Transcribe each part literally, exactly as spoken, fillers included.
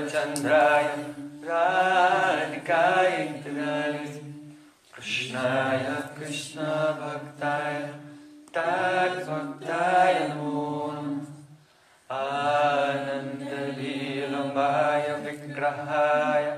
Chandraya Radhikaya Tadali Krishnaya Krishna Bhaktaya Tad Bhaktaya Namo Ananda Leelamaya Vigrahaya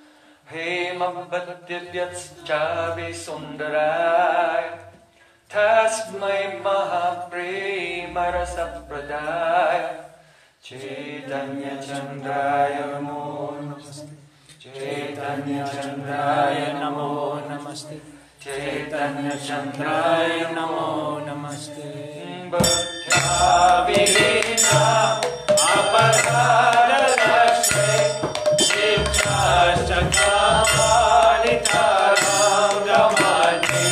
Hemabhaddivyatsavi Sundaraya Tasmai Mahapremarasa Pradaya Chaitanya Chandraya Namo Namaste Chaitanya Chandraya Namo Namaste Chaitanya Chandraya Namo Namaste Bhaktya-vilena aparadashe Shikshashtakapalitaram gamati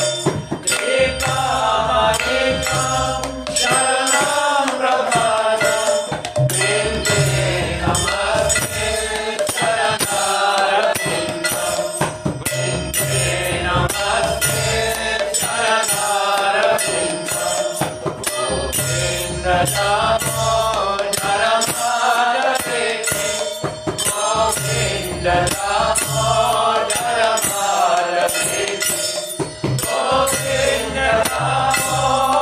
Kripamanikam sharanam brahmanam Vrinde namaste saranarabindam Vrinde namaste saranarabindam Govinda namo naramadaveti Govinda namo naramadaveti Govinda namo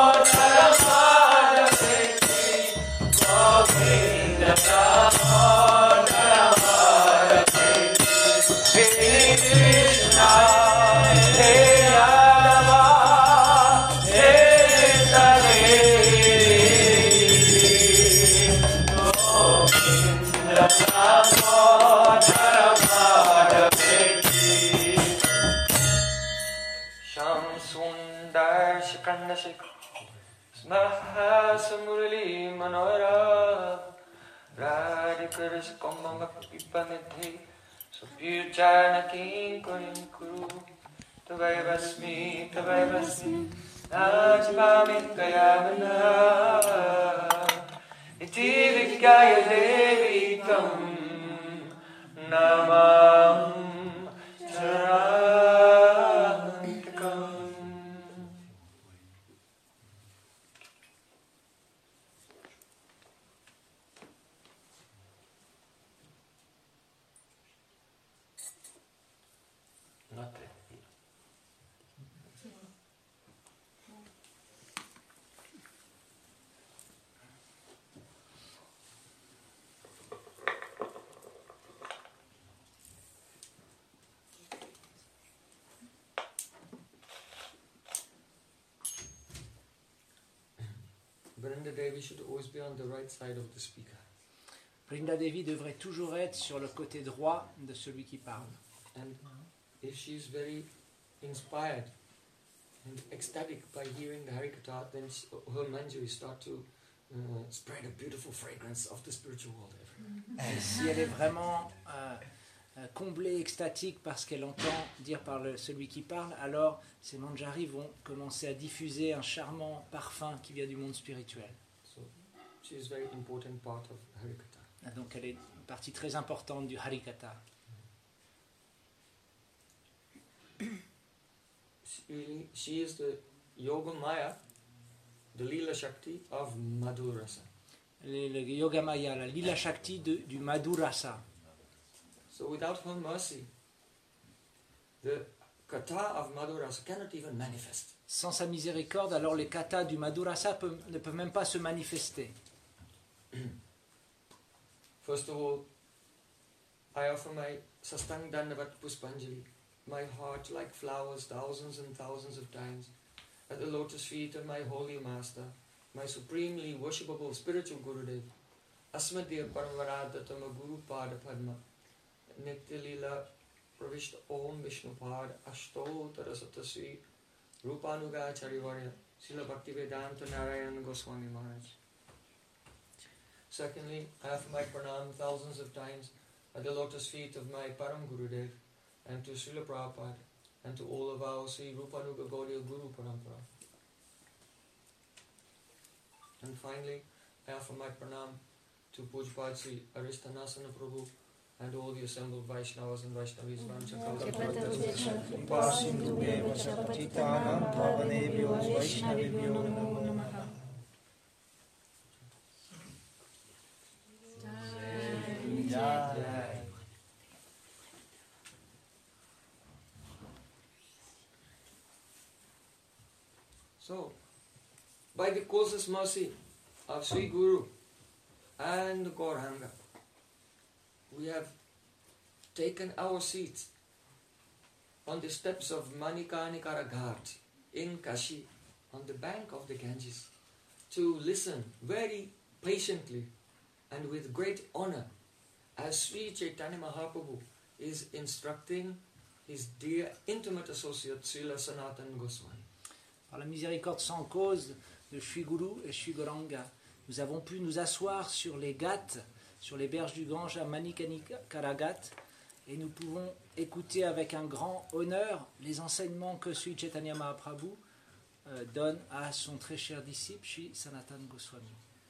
naramadaveti Govinda namo naramadaveti Hare Krishna Hare Radha Hare Hare Govinda namo naramadaveti Sham Sundar Shikandashik Smaha Samurali Manora Radhikarish Kombanga Pipanidhi Supyuchana Kinkurin Kuru Tavaivasmi Tavaivasmi Najvami Kayavana Iti Vikaya Devi Tam Namam Charantikam Not there. Brinda Devi should always be on the right side of the speaker. Brinda Devi devrait toujours être sur le côté droit de celui qui parle. And if she is very inspired and ecstatic by hearing the Harikatha, then she, her manjari start to uh, spread a beautiful fragrance of the spiritual world everywhere. Et si elle est vraiment euh, euh, comblée, extatique par ce qu'elle entend dire par le, celui qui parle, alors ces manjaris vont commencer à diffuser un charmant parfum qui vient du monde spirituel. So she is very important part of Harikatha. Et donc elle est une partie très importante du Harikatha. She, she is the Yoga Maya, the Leela Shakti of Madhurasa. Le, le Yoga Maya, la Lila Shakti de, du Madhurasa. So without her mercy, the Katha of Madhurasa cannot even manifest. Sans sa miséricorde, alors les katas du Madhurasa peut, ne peuvent même pas se manifester. First of all, I offer my Sastang Dandavat Puspanjali, my heart like flowers thousands and thousands of times, at the lotus feet of my holy master, my supremely worshipable spiritual Gurudev, Asmadya Paramvaradhatama Guru Pada Padma, Nitya Lila Pravishta Om Vishnupad Ashto Tarasatasvi Rupanuga Charivarya Srila Bhaktivedanta Narayan Goswami Maharaj. Secondly, I offer my pranam thousands of times at the lotus feet of my Param Gurudev and to Srila Prabhupada and to all of our Sri Rupanuga Gaudiya Guru Parampara. And finally, I offer my pranam to Pujpad Sri Aristanasana Prabhu and all the assembled Vaishnavas and Vaishnavis. Jai So, by the closest mercy of Sri Guru and Gauranga, we have taken our seats on the steps of Manikarnikara Ghat in Kashi, on the bank of the Ganges, to listen very patiently and with great honor as Sri Chaitanya Mahaprabhu is instructing his dear intimate associate Srila Sanatana Goswami. Par la miséricorde sans cause de Sri Guru et Sri Gauranga, nous avons pu nous asseoir sur les ghats, sur les berges du Gange à Manikarnikara Ghat, et nous pouvons écouter avec un grand honneur les enseignements que Sri Chaitanya Mahaprabhu euh, donne à son très cher disciple Sri Sanatana Goswami.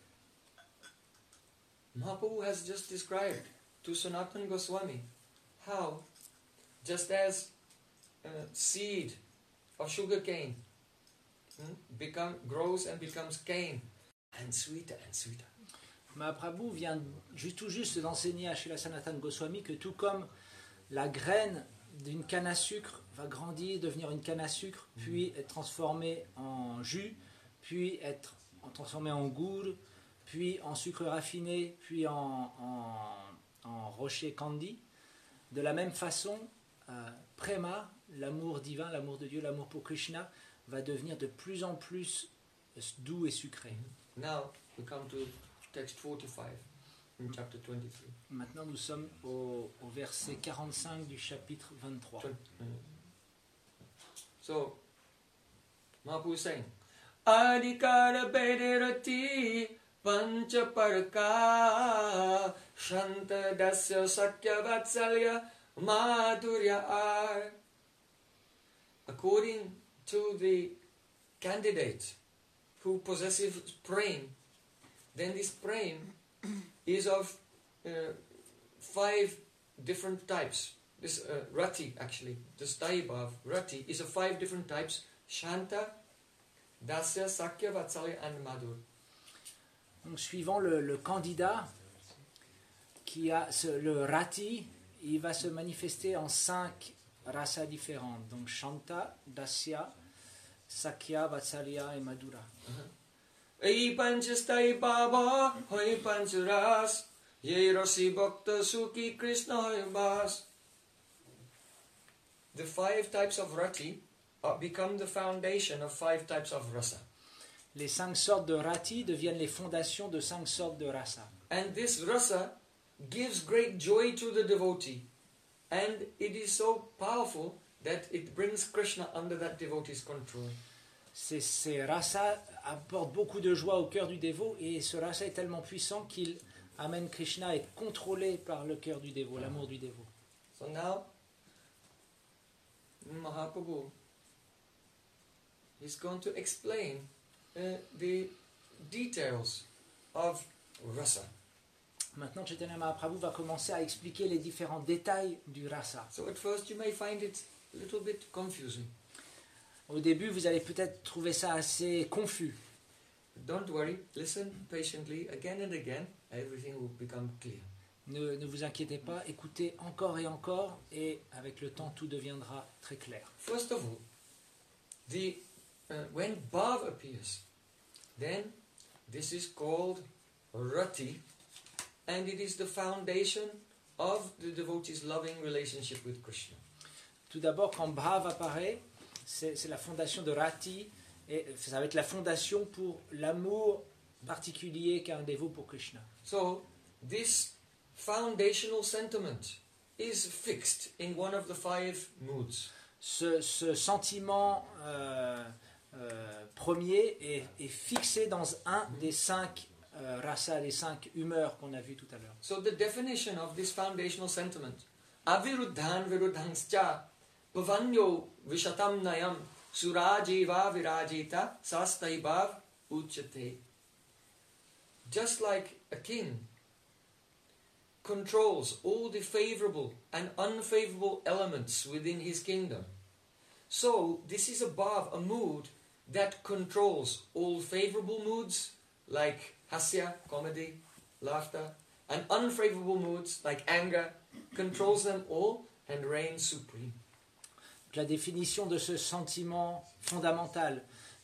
Mahaprabhu has just described to Sanatana Goswami how, just as a seed of sugar cane hmm, become, grows and becomes cane, and sweeter and sweeter. Mahaprabhu vient juste, tout juste d'enseigner à Srila Sanatana Goswami que tout comme la graine d'une canne à sucre va grandir, devenir une canne à sucre, puis être transformée en jus, puis être transformée en gourde, puis en sucre raffiné, puis en, en, en rocher candy. De la même façon, euh, Prema, l'amour divin, l'amour de Dieu, l'amour pour Krishna, va devenir de plus en plus doux et sucré. Now we come to text forty-five in chapter twenty-three. Maintenant, nous sommes au, au verset quarante-cinq du chapitre vingt-trois. So, Mahaprabhu is saying, Adhikara Bedirati Panchaparka Shanta Dasya Sakya Vatsalya Madhurya Ar. According to the candidate who possesses prem, then this prem is of uh, five different types. This uh, rati actually, this taibhav, rati, is of five different types: Shanta, Dasya, Sakya, Vatsalya and Madhur. Donc, suivant le, le candidat qui a ce, le rati, il va se manifester en cinq rasas différentes. Donc Shanta, Dasya, Sakya, Vatsalya et Madhura. Ei panchastai baba, hoi pancharas, ye rasi bhakta sukhi Krishna hoi bas. The five types of rati uh, become the foundation of five types of rasa. Les cinq sortes de rati deviennent les fondations de cinq sortes de rasa. And this rasa gives great joy to the devotee. And it is so powerful that it brings Krishna under that devotee's control. Ces, ces rasas apportent beaucoup de joie au cœur du dévot, et ce rasa est tellement puissant qu'il amène Krishna à être contrôlé par le cœur du dévot, l'amour du dévot. So now, Mahaprabhu is going to explain uh, the details of rasa. Maintenant, Chaitanya Mahaprabhu va commencer à expliquer les différents détails du rasa. So at first you may find it a little bit confusing. Au début, vous allez peut-être trouver ça assez confus. Don't worry, listen patiently again and again, everything will become clear. Ne, ne vous inquiétez pas, écoutez encore et encore, et avec le temps, tout deviendra très clair. First of all, the, uh, when Bhav appears, then this is called Rati, and it is the foundation of the devotee's loving relationship with Krishna. Tout d'abord, quand Bhav apparaît, c'est, c'est la fondation de Rati, et ça va être la fondation pour l'amour particulier qu'a un dévot pour Krishna. So, this foundational sentiment is fixed in one of the five moods. Ce, ce sentiment euh, euh, premier est, est fixé dans un des cinq euh, rasas, des cinq humeurs qu'on a vues tout à l'heure. So the definition of this foundational sentiment, aviruddhan viruddhanscha pavanyo vishatam nayam surajiva virajita sastaibav uchate. Just like a king controls all the favorable and unfavorable elements within his kingdom, so this is above a mood that controls all favorable moods like hasya, comedy, laughter, and unfavorable moods like anger, controls them all and reigns supreme. La définition de ce sentiment fondamental,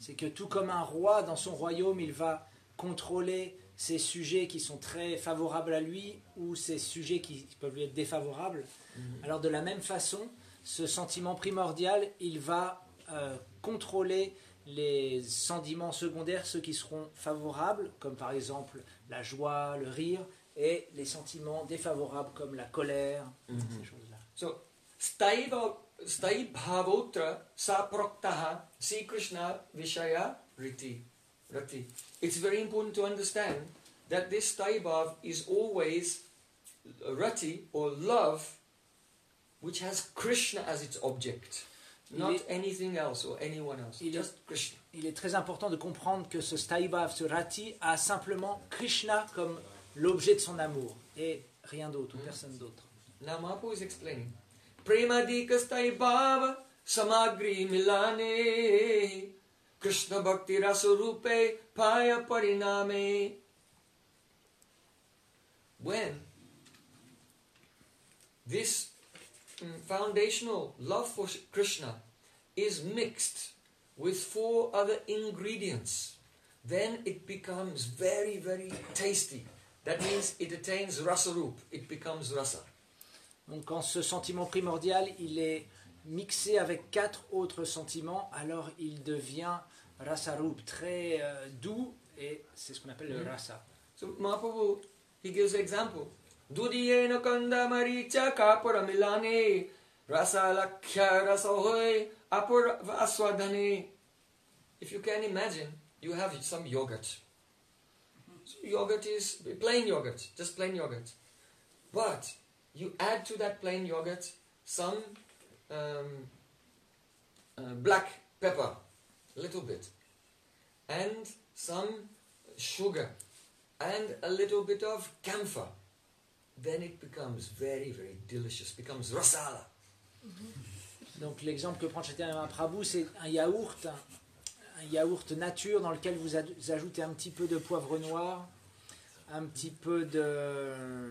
c'est que tout comme un roi dans son royaume, il va contrôler ces sujets qui sont très favorables à lui ou ces sujets qui peuvent lui être défavorables. Mm-hmm. Alors de la même façon, ce sentiment primordial, il va euh, contrôler les sentiments secondaires, ceux qui seront favorables, comme par exemple la joie, le rire, et les sentiments défavorables comme la colère, mm-hmm. ces choses-là. So, stai bhavotra saproktaha si Krishna vishaya riti. rati. It's very important to understand that this stai bhav is always rati or love which has Krishna as its object. Not est, anything else or anyone else, just est, Krishna. Il est très important de comprendre que ce stai bhav, ce rati, a simplement Krishna comme l'objet de son amour et rien d'autre, ou personne d'autre. Now Mahaprabhu is explaining. Premadika stai bhava samagri milane Krishna bhakti rasurupe paya pariname. When this foundational love for Krishna is mixed with four other ingredients, then it becomes very, very tasty. That means it attains rasarup, it becomes rasa. Donc quand ce sentiment primordial, il est mixé avec quatre autres sentiments, alors il devient rasarup, très euh, doux, et c'est ce qu'on appelle mm-hmm. le rasa. So Mahaprabhu, he gives an example. Dudiyena kanda maricha kapura milane rasa lakya rasa hoy apur aswadane. If you can imagine, you have some yogurt. So yogurt is plain yogurt, just plain yogurt. But you add to that plain yogurt some um, uh, black pepper, a little bit, and some sugar, and a little bit of camphor. Then it becomes very, very delicious, becomes rasala. Donc l'exemple que prend Chaitanya Mahaprabhu, c'est un yaourt, un, un yaourt nature dans lequel vous ajoutez un petit peu de poivre noir, un petit peu de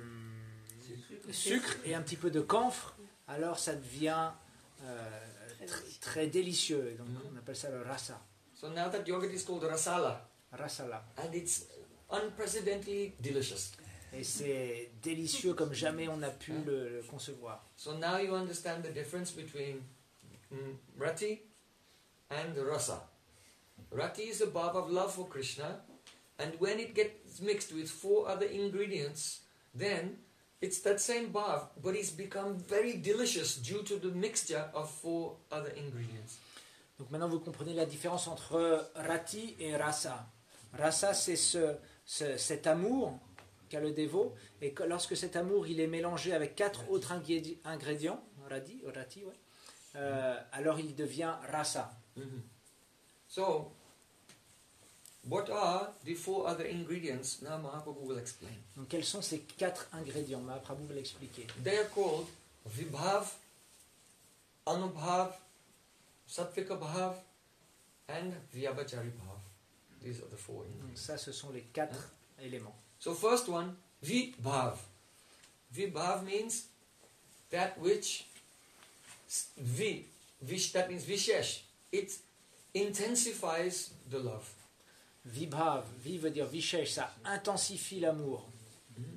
sucre et un petit peu de camphre. Alors ça devient euh, tr- très délicieux. Donc on appelle ça le rasa. So now that yogurt is called rasala. Rasala. And it's unprecedentedly delicious. Et c'est délicieux comme jamais on a pu le, le concevoir. So now you understand the difference between mm, rati and rasa. Rati is a bhav of love for Krishna, and when it gets mixed with four other ingredients, then it's that same bhav, but it's become very delicious due to the mixture of four other ingredients. Donc maintenant vous comprenez la différence entre rati et rasa. Rasa, c'est ce, ce, cet amour qu'a le dévot, et que lorsque cet amour il est mélangé avec quatre autres ingrédi- ingrédients, rati, rati, ouais, euh, alors il devient rasa. Mm-hmm. So, what are the four other ingredients? Now Mahaprabhu will explain. Donc quels sont ces quatre ingrédients? Mahaprabhu va l'expliquer. They are called vibhav, anubhav, sattvika bhav, and vyabhachari bhav. These are the four ingredients. Donc ça, ce sont les quatre hein? éléments. So first one, vibhav. Vibhav means that which, vi, vish, that means vishesh. It intensifies the love. Vibhav, vi veut dire vishesh, ça intensifie l'amour. Mm-hmm.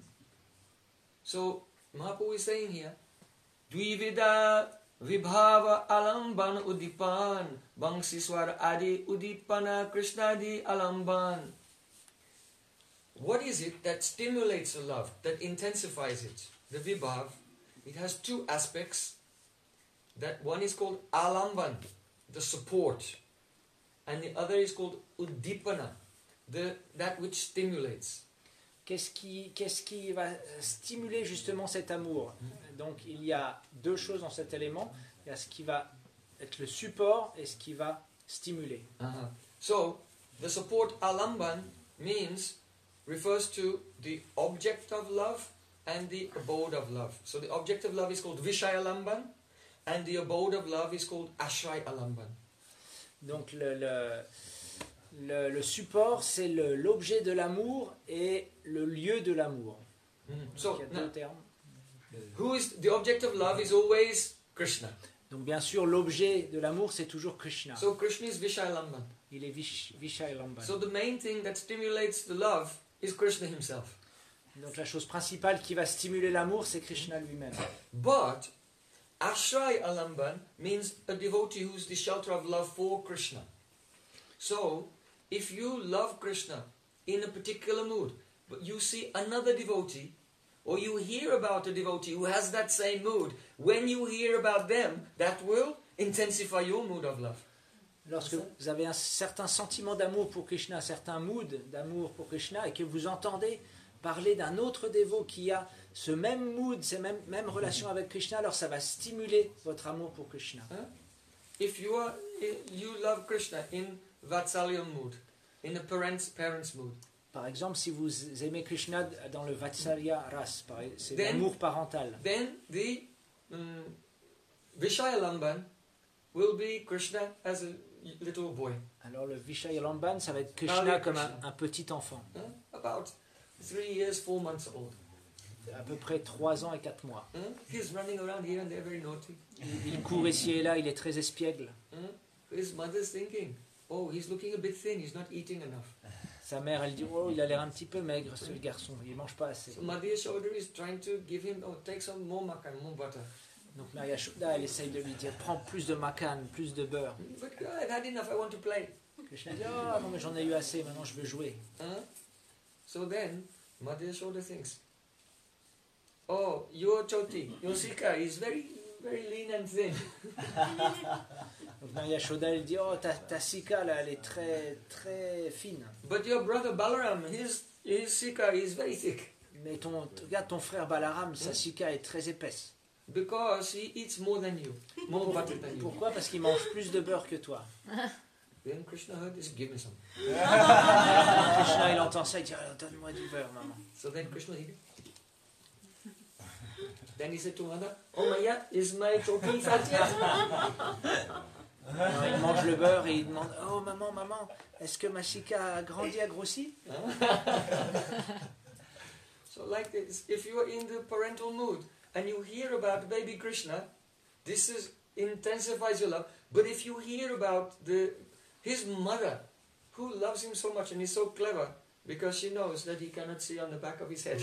So Mahaprabhu is saying here, dvivida vibhava alamban udipan, bangsiswar adi udipana krishnadi alamban. What is it that stimulates the love, that intensifies it? The vibhav, it has two aspects. That one is called alamban, the support, and the other is called udipana, the that which stimulates. Qu'est-ce qui, qu'est-ce qui va stimuler justement cet amour? Donc il y a deux choses dans cet élément. Il y a ce qui va être le support et ce qui va stimuler. Uh-huh. So the support alamban means refers to the object of love and the abode of love. So the object of love is called Vishaya Lamban, and the abode of love is called Ashray Alamban. Donc le, le, le, le support, c'est le, l'objet de l'amour et le lieu de l'amour. Mm-hmm. So, il y a deux termes. Who is the object of love is always Krishna. Donc bien sûr, l'objet de l'amour, c'est toujours Krishna. So Krishna is Vishaya Lamban. il est Vish- Vishayalambana. So the main thing that stimulates the love is Krishna himself. Donc la chose principale qui va stimuler l'amour, c'est Krishna lui-même. But Ashray Alamban means a devotee who is the shelter of love for Krishna. So if you love Krishna in a particular mood, but you see another devotee, or you hear about a devotee who has that same mood, when you hear about them, that will intensify your mood of love. Lorsque vous avez un certain sentiment d'amour pour Krishna, un certain mood d'amour pour Krishna, et que vous entendez parler d'un autre dévot qui a ce même mood, ces mêmes, mêmes relations avec Krishna, alors ça va stimuler votre amour pour Krishna. Huh? If you are, you love Krishna in Vatsalya mood, in a parents parents mood, Par exemple, si vous aimez Krishna dans le Vatsalya Ras, par- c'est Then- l'amour parental. then the um, Vishayalamban will be Krishna as a little boy, Alors le Vishayalamban, ça va être Krishna Hare comme un, Krishna. un petit enfant, huh? about three years, four months old. à peu près trois ans et quatre mois. Huh? He's running around here and there, very naughty. Il, il court ici et là, il est très espiègle. Huh? His mother's thinking, oh, he's looking a bit thin, he's not eating enough. Sa mère, elle dit, oh, il a l'air un petit peu maigre, ce garçon, il mange pas assez. So Madhya Yashoda is trying to give him, oh, take some more makan, more butter. Donc Maria Yashoda, elle essaye de lui dire, prends plus de macan, plus de beurre. But uh, I've had enough, I want to play. Krishna dit, oh non mais j'en ai eu assez, maintenant je veux jouer. Huh? So then, Madhya Yashoda thinks, oh, your Choti, your Sika is very, very lean and thin. Donc Maria Yashoda, elle dit, oh ta, ta sika là, elle est très très fine. But your brother Balaram, his, his Sika is very thick. Mais ton, regarde ton frère Balaram, sa sika est très épaisse. Because he eats more than you, more butter than you. Pourquoi? Parce qu'il mange plus de beurre que toi. Then Krishna heard this, give me some. Krishna, il entend ça, il dit, oh, donne-moi du beurre, maman. So then Krishna he Then he said to Mother, oh Maya, is my Choti fat yet? Alors, il mange le beurre et il demande, oh maman, maman, est-ce que ma sika a grandi, a grossi? So like this, if you are in the parental mood and you hear about baby Krishna, this is intensifies your love. But if you hear about the his mother, who loves him so much and is so clever, because she knows that he cannot see on the back of his head.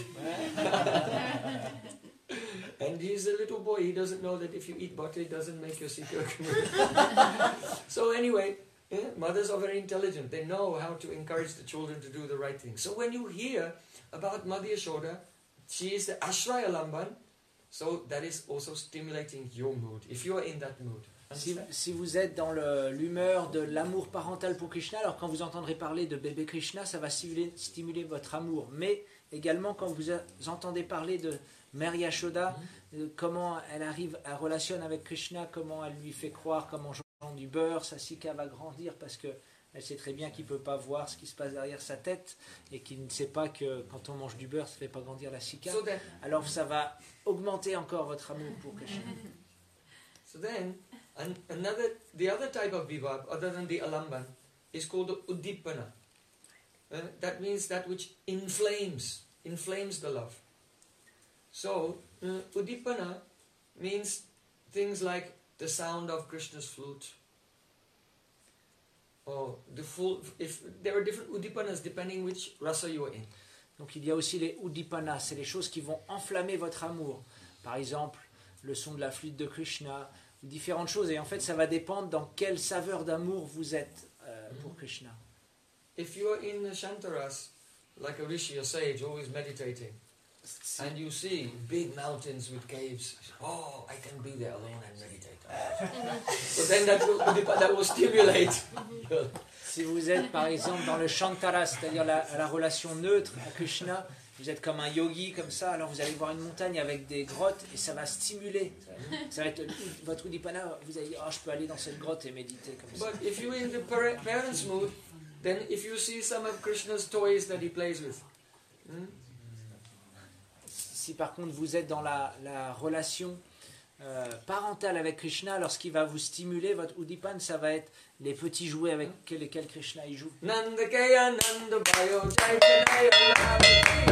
And he's a little boy, he doesn't know that if you eat butter, it doesn't make your secret. So anyway, eh, mothers are very intelligent. They know how to encourage the children to do the right thing. So when you hear about Madhya Yashoda, she is the Ashraya Lamban, so that is also stimulating your mood, if you are in that mood. Si, si vous êtes dans le- l'humeur de l'amour parental pour Krishna, alors quand vous entendrez parler de bébé Krishna, ça va stimuler, stimuler votre amour. Mais également quand vous a- entendez parler de Mère Yashoda, euh, comment elle arrive à relationner avec Krishna, comment elle lui fait croire qu'en mangeant du beurre, sa sika va grandir parce que elle sait très bien qu'il ne peut pas voir ce qui se passe derrière sa tête et qu'il ne sait pas que quand on mange du beurre, ça ne fait pas grandir la sika. So then, Alors ça va augmenter encore votre amour pour Krishna. so then an, another, the other type of vibhav, other than the alamban, is called the uddipana. Uh, that means that which inflames, inflames the love. So, uh, uddipana means things like the sound of Krishna's flute, or the full. If there are different uddipanas depending which rasa you are in. Donc il y a aussi les uddipanas, c'est les choses qui vont enflammer votre amour. Par exemple, le son de la flûte de Krishna, ou différentes choses. Et en fait, ça va dépendre dans quelle saveur d'amour vous êtes euh, pour Krishna. If you are in a shantaras, like a rishi, a sage, always meditating, Si, and you see big mountains with caves, oh, I can be there alone and meditate. So then that will, that will stimulate. si vous êtes par exemple dans le Shantara, c'est-à-dire la, la relation neutre à Krishna, vous êtes comme un yogi, comme ça, alors vous allez voir une montagne avec des grottes et ça va stimuler. Ça va être votre uddipana, vous allez dire, oh, je peux aller dans cette grotte et méditer comme ça. But if you're in the par- parents' mood, then if you see some of Krishna's toys that he plays with, hmm, Si par contre vous êtes dans la, la relation euh, parentale avec Krishna, alors ce qui va vous stimuler, votre uddipana, ça va être les petits jouets avec lesquels Krishna y joue. Nandakaya Nandabayo Chaitanya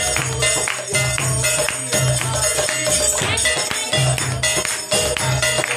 Ram.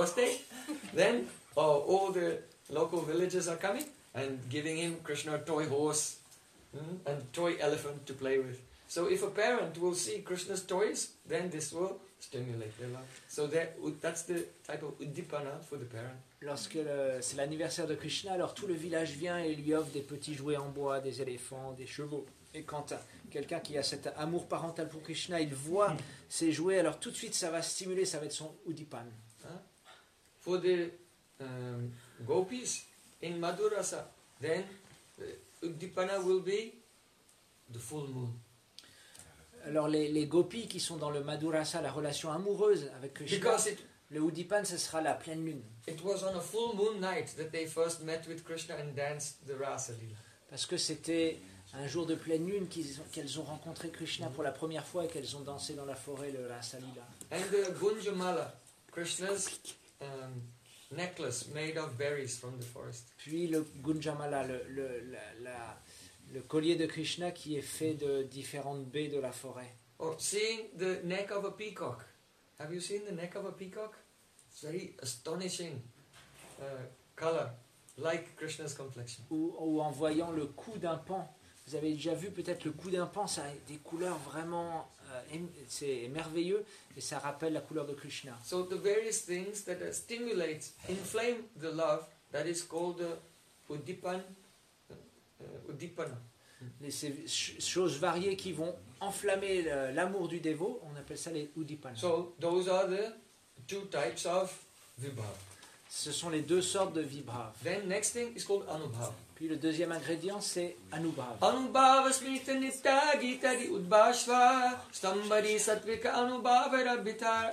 first day. Then oh, all the local villagers are coming and giving him Krishna a toy horse mm, and toy elephant to play with. So if a parent will see Krishna's toys, then this will stimulate their love. So that, that's the type of uddipana for the parent. Lorsque le- c'est l'anniversaire de Krishna, alors tout le village vient et lui offre des petits jouets en bois, des éléphants, des chevaux. Et quand euh, quelqu'un qui a cet amour parental pour Krishna, il voit ces jouets, alors tout de suite ça va stimuler, ça va être son uddipana. Huh? For the um, gopis in Madhurasa, then the uddipana will be the full moon. Alors les, les gopis qui sont dans le Madhurasa, la relation amoureuse avec Krishna, Because it, le uddipana ce sera la pleine lune. it was on a full moon night that they first met with Krishna and danced the Rasa Leela. Parce que c'était un jour de pleine lune qu'ils ont- qu'elles ont rencontré Krishna pour la première fois et qu'elles ont dansé dans la forêt le Rasa Lila. And the Gunjamala, Krishna's um, necklace made of berries from the forest. Puis le Gunjamala, le, le, la- la- le collier de Krishna qui est fait de différentes baies de la forêt. Or seeing the neck of a peacock. Have you seen the neck of a peacock? It's very astonishing uh, color, like Krishna's complexion. Ou, ou en voyant le cou d'un pan. Vous avez déjà vu peut-être le cou d'un pan, ça a des couleurs vraiment... euh, ém- c'est merveilleux et ça rappelle la couleur de Krishna. So the various things that uh, stimulate, inflame the love, that is called the Uddipan, uh, Uddipana. Les, ces ch- choses variées qui vont enflammer le- l'amour du dévot, on appelle ça les uddipana. So those are the two types of vibhav. Ce sont les deux sortes de vibhav. Then next thing is called anubhav. Puis le deuxième ingrédient, c'est anubhav. Anubhava smita nitya gita di udbhashva stambari satvika anubhava rabhita.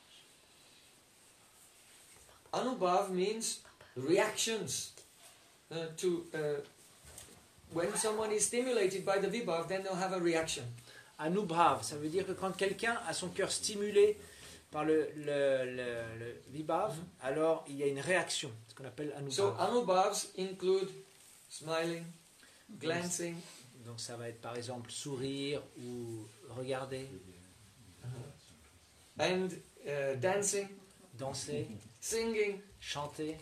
Anubhav means reactions uh, to uh, when someone is stimulated by the vibhav, then they'll have a reaction. Anubhav, ça veut dire que quand quelqu'un a son cœur stimulé par le, le, le, le vibhav, alors il y a une réaction, ce qu'on appelle So anubhav. anubhavs include smiling, glancing, Donc ça va être par exemple sourire ou regarder, and uh, dancing, danser, singing. chanter.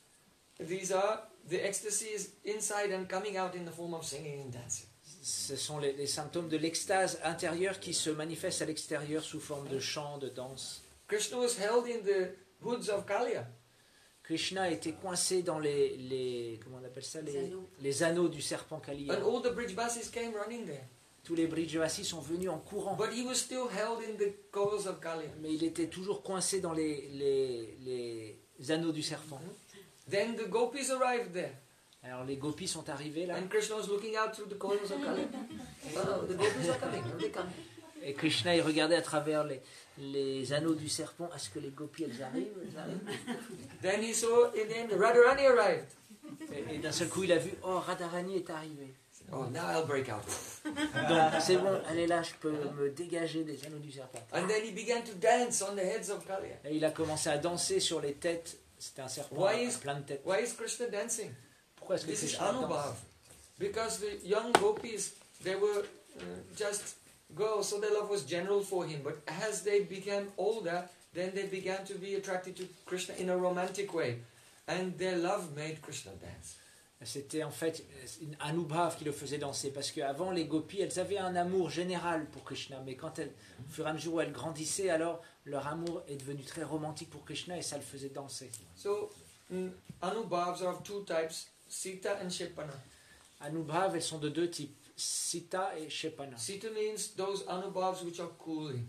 These are the ecstasies inside and coming out in the form of singing and dancing. Ce sont les, les symptômes de l'extase intérieure qui se manifestent à l'extérieur sous forme de chant, de danse. Krishna was held in the hoods of Kaliya. Krishna était coincé dans les, les comment on appelle ça, les, Les anneaux. les anneaux du serpent Kaliya. And all the Brijbasis came running there. Tous les Brijavasis sont venus en courant. But he was still held in the coils of Kaliya. Mais il était toujours coincé dans les, les, les anneaux du serpent. Then the gopis arrived there. Alors les gopis sont arrivés là. And Krishna was looking out through the coils of Kaliya. Oh no, the gopis are coming. Here they come. Et Krishna il regardait à travers les, les anneaux du serpent. Est-ce que les gopis elles arrivent, elles arrivent Then he saw, and then Radharani arrived. Et, et d'un seul coup il a vu, oh Radharani est arrivé. Oh, now I'll break out. Donc c'est bon, elle est là, je peux me dégager des anneaux du serpent. And then he began to dance on the heads of Kaliya. Et il a commencé à danser sur les têtes. C'était un serpent Why avec is- plein de têtes. Why is Krishna dancing? Pourquoi est-ce que This is Krishna danse? Anubhav. Because the young gopis, they were uh, just girls, so their love was general for him. But as they became older, then they began to be attracted to Krishna in a romantic way. And their love made Krishna dance. C'était en fait une Anubhav qui le faisait danser. Parce qu'avant, les gopis, elles avaient un amour général pour Krishna. Mais quand elles, au fur et à mesure où elles grandissaient, alors leur amour est devenu très romantique pour Krishna et ça le faisait danser. So, mm, Anubhavs are of two types, Sita and Shepana. Anubhav, elles sont de deux types, Sita et Shepana. Sita means those Anubhavs which are cooling.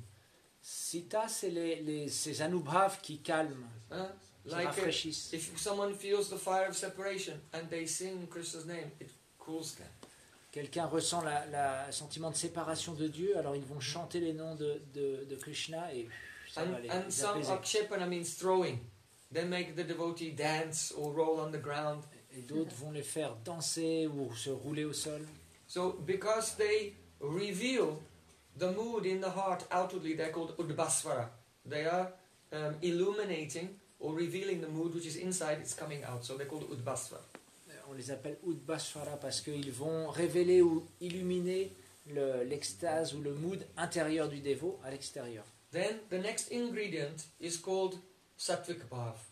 Sita, c'est les, les, ces Anubhav qui calment, Huh? qui Like uh, rafraîchissent. if someone feels the fire of separation and they sing Krishna's name, it cools them. Quelqu'un ressent la- la- le sentiment de séparation de Dieu, alors ils vont chanter les noms de, de, de Krishna et ça And, va les, and les some apaiser. akshepana means throwing. They make the devotee dance or roll on the ground. Et d'autres vont les faire danser ou se rouler au sol. So because they reveal the mood in the heart outwardly, they're called udbhasvara. They are um, illuminating or revealing the mood which is inside, it's coming out. So they're called udbhasvara. On les appelle Udbhasvara parce qu'ils vont révéler ou illuminer le- l'extase ou le mood intérieur du dévot à l'extérieur. Then the next ingredient is called sattvic bhav.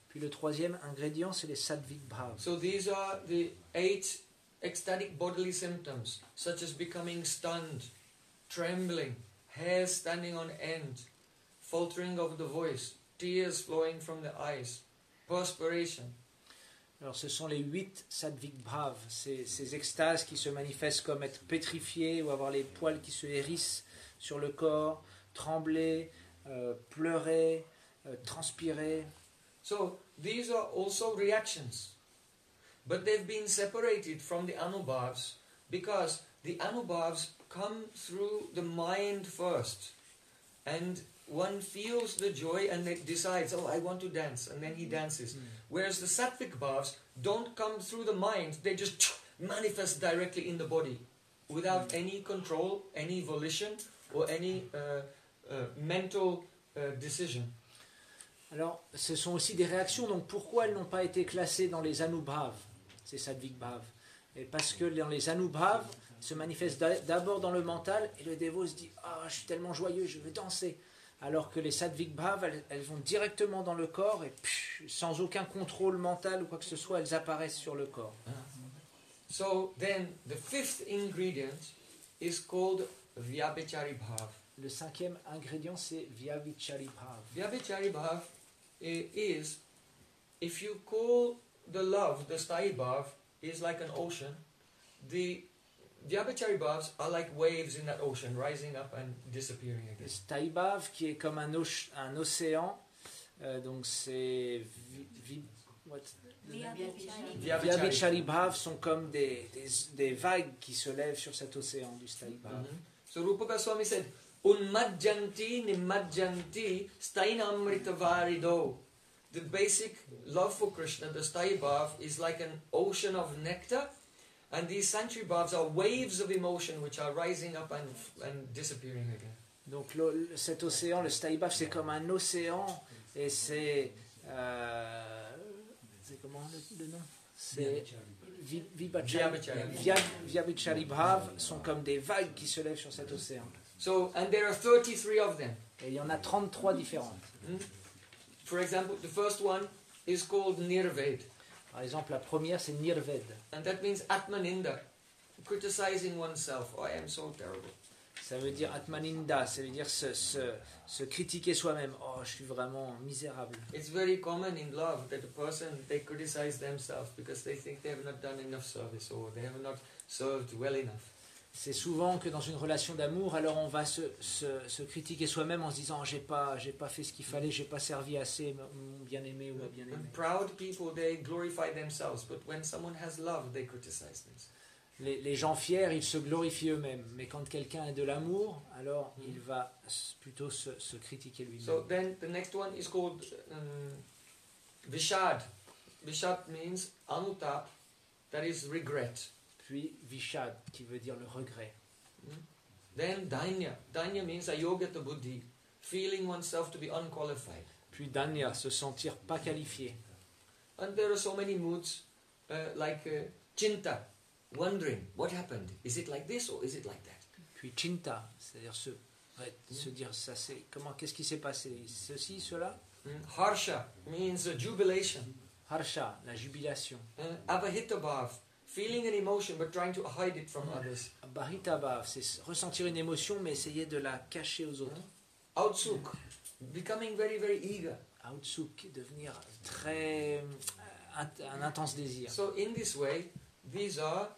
Puis le troisième ingrédient, c'est les sattvic bhavas. So these are the eight ecstatic bodily symptoms, such as becoming stunned, trembling, hair standing on end, faltering of the voice, tears flowing from the eyes, perspiration. Alors ce sont les huit sattvic bhavas, ces, ces extases qui se manifestent comme être pétrifiées ou avoir les poils qui se hérissent sur le corps, trembler, euh, pleurer, euh, transpirer. So these are also reactions, but they've been separated from the anubhavs because the anubhavs come through the mind first, and one feels the joy and it decides, oh, I want to dance, and then he dances. Mm. Whereas the sattvic bhavs don't come through the mind, they just manifest directly in the body without Mm. any control, any volition, or any uh, uh, mental uh, decision. Alors ce sont aussi des réactions, donc pourquoi elles n'ont pas été classées dans les anubhavs, ces sattvic bhavas? Et parce que dans les anubhavs, se manifestent d'abord dans le mental et le dévot se dit ah, je suis tellement joyeux, je veux danser. Alors que les sattvic bhavas, elles, elles vont directement dans le corps et pff, sans aucun contrôle mental ou quoi que ce soit, elles apparaissent sur le corps. So then the fifth ingredient is called Vyabhichari Bhav. Le cinquième ingrédient, c'est Vyabhichari Bhav. Vyabhichari Bhav is, if you call the love, the Sthayi Bhav, is like an ocean, the Vyabhichari Bhavs are like waves in that ocean, rising up and disappearing Le again. Sthayi Bhav, qui est comme un, oche- un océan, euh, donc c'est... Vi, vi, what? Vyabhichari Bhav sont comme des, des, des vagues qui se lèvent sur cet océan du Sthayi Bhav. Mm-hmm. So Rupa Goswami said, Unmajjanti nimajjanti stainamritavarido. The basic love for Krishna, the Sthayi Bhav, is like an ocean of nectar, and these Sanchari Bhavs are waves of emotion which are rising up and, and disappearing again. Donc le, cet océan, le Sthayi Bhav, c'est comme un océan et c'est... Euh, c'est comment le, le nom? C'est... Vi- Vibhachari- Vya- Vyabhichari Bhav sont comme des vagues qui se lèvent sur cet océan. So, and there are thirty-three of them. Et il y en a trente-trois différentes. Hmm? For example, the first one is called Nirved, Par exemple, la première, c'est Nirved. and that means Atmaninda, criticizing oneself. Oh, I am so terrible. Ça veut dire Atmaninda, ça veut dire se, se, se critiquer soi-même. Oh, je suis vraiment misérable. It's very common in love that a person, they criticize themselves because they think they have not done enough service or they have not served well enough. C'est souvent que dans une relation d'amour, alors on va se, se, se critiquer soi-même en se disant oh, j'ai pas, j'ai pas fait ce qu'il fallait, j'ai pas servi assez mon bien-aimé ou ma bien-aimée. And proud people, they glorify themselves, but when someone has love, they criticize themselves. Les, les gens fiers, ils se glorifient eux-mêmes. Mais quand quelqu'un a de l'amour, alors Mm. il va s- plutôt se, se critiquer lui-même. So then the next one is called um, Vishad. Vishad means anutap, that is regret. Puis Vishad, qui veut dire le regret. Hmm? Then Danya. Danya means ayogata buddhi, feeling oneself to be unqualified. Puis Danya, se sentir pas qualifié. And there are so many moods, uh, like uh, chinta, wondering what happened. Is it like this or is it like that? Puis Chinta, c'est-à-dire se, ouais, se dire ça c'est comment, qu'est-ce qui s'est passé, ceci, cela. Hmm? Harsha means uh, jubilation. Harsha, la jubilation. Uh, Abhita bhav, feeling an emotion but trying to hide it from others. Bharitava, c'est ressentir une émotion mais essayer de la cacher aux autres. Outsuk, becoming very, very eager. Outsuk, devenir très euh, int- un intense désir. So in this way, these are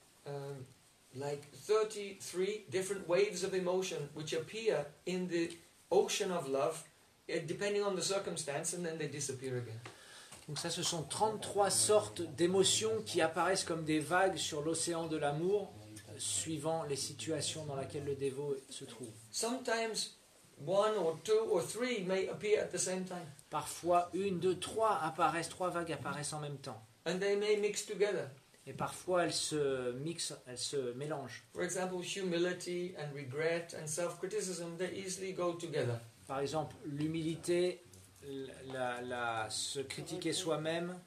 um, like thirty-three different waves of emotion which appear in the ocean of love, uh, depending on the circumstance, and then they disappear again. Donc ça, ce sont trente-trois sortes d'émotions qui apparaissent comme des vagues sur l'océan de l'amour, euh, suivant les situations dans lesquelles le dévot se trouve. Sometimes one or two or three may appear at the same time, Parfois, une, deux, trois apparaissent, trois vagues apparaissent en même temps. and they may mix together. Et parfois, elles se mixent, elles se mélangent. For example, humility and regret and self-criticism, they easily go together. Par exemple, l'humilité, la, la, se critiquer soi-même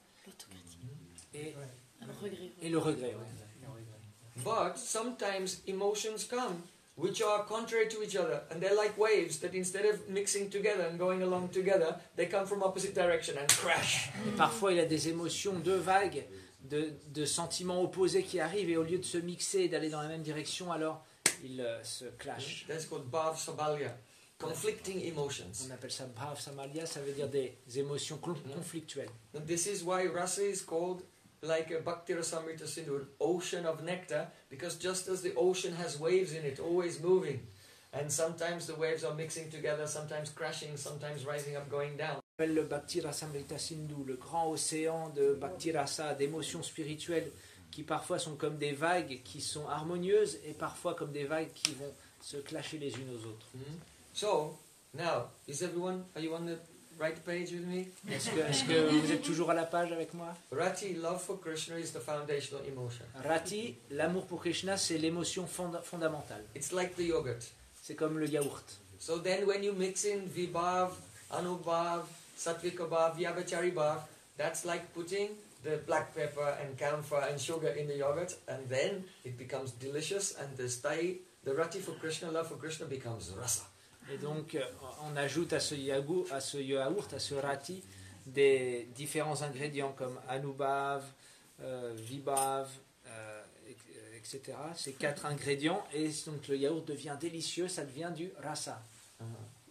et, Le regret. et le regret. Ouais. But sometimes emotions come which are contrary to each other, and they're like waves that instead of mixing together and going along together, they come from opposite direction and crash. Et parfois, il y a des émotions, deux vagues de, de sentiments opposés qui arrivent, et au lieu de se mixer et d'aller dans la même direction, alors ils euh, se clashent. That's called bhav sabalya, conflicting emotions. On appelle ça bhav samalya, ça veut dire des émotions con- conflictuelles. And this is why rasa is called like a Bhakti Rasamrita Sindhu, ocean of nectar, because just as the ocean has waves in it, always moving, and sometimes the waves are mixing together, sometimes crashing, sometimes rising up, going down. On appelle le Bhakti Rasamrita Sindhu, le grand océan de Bhakti Rasa, d'émotions spirituelles qui parfois sont comme des vagues qui sont harmonieuses et parfois comme des vagues qui vont se clasher les unes aux autres. Mm-hmm. So, now, is everyone, are you on the right page with me? Est-ce que, est-ce que vous êtes toujours à la page avec moi? Rati, love for Krishna, is the foundational emotion. Rati, l'amour pour Krishna, c'est l'émotion fonda- fondamentale. It's like the yogurt. C'est comme le yaourt. So then when you mix in vibhav, anubhav, sattvika bhav, vyabhachari bhav, that's like putting the black pepper and camphor and sugar in the yogurt, and then it becomes delicious, and the stai, the rati for Krishna, love for Krishna, becomes rasa. Et donc, euh, on ajoute à ce, yagourt, à ce yaourt, à ce rati, des différents ingrédients comme anubhav, euh, vibhav, euh, et cetera. Ces quatre ingrédients, et donc le yaourt devient délicieux, ça devient du rasa. Uh-huh.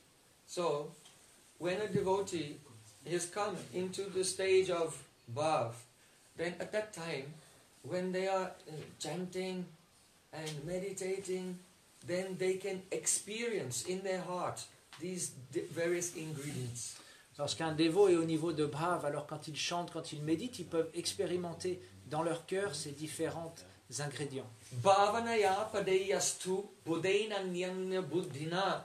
So, when a devotee has come into the stage of bhav, then at that time, when they are uh, chanting and meditating, then they can experience in their heart these di- various ingredients. Lorsqu'un dévot est au niveau de bhav, alors quand ils chantent, quand ils méditent, ils peuvent expérimenter dans leur cœur ces différents ingrédients. Bhavanaya padeyastu buddhainanyanya buddhina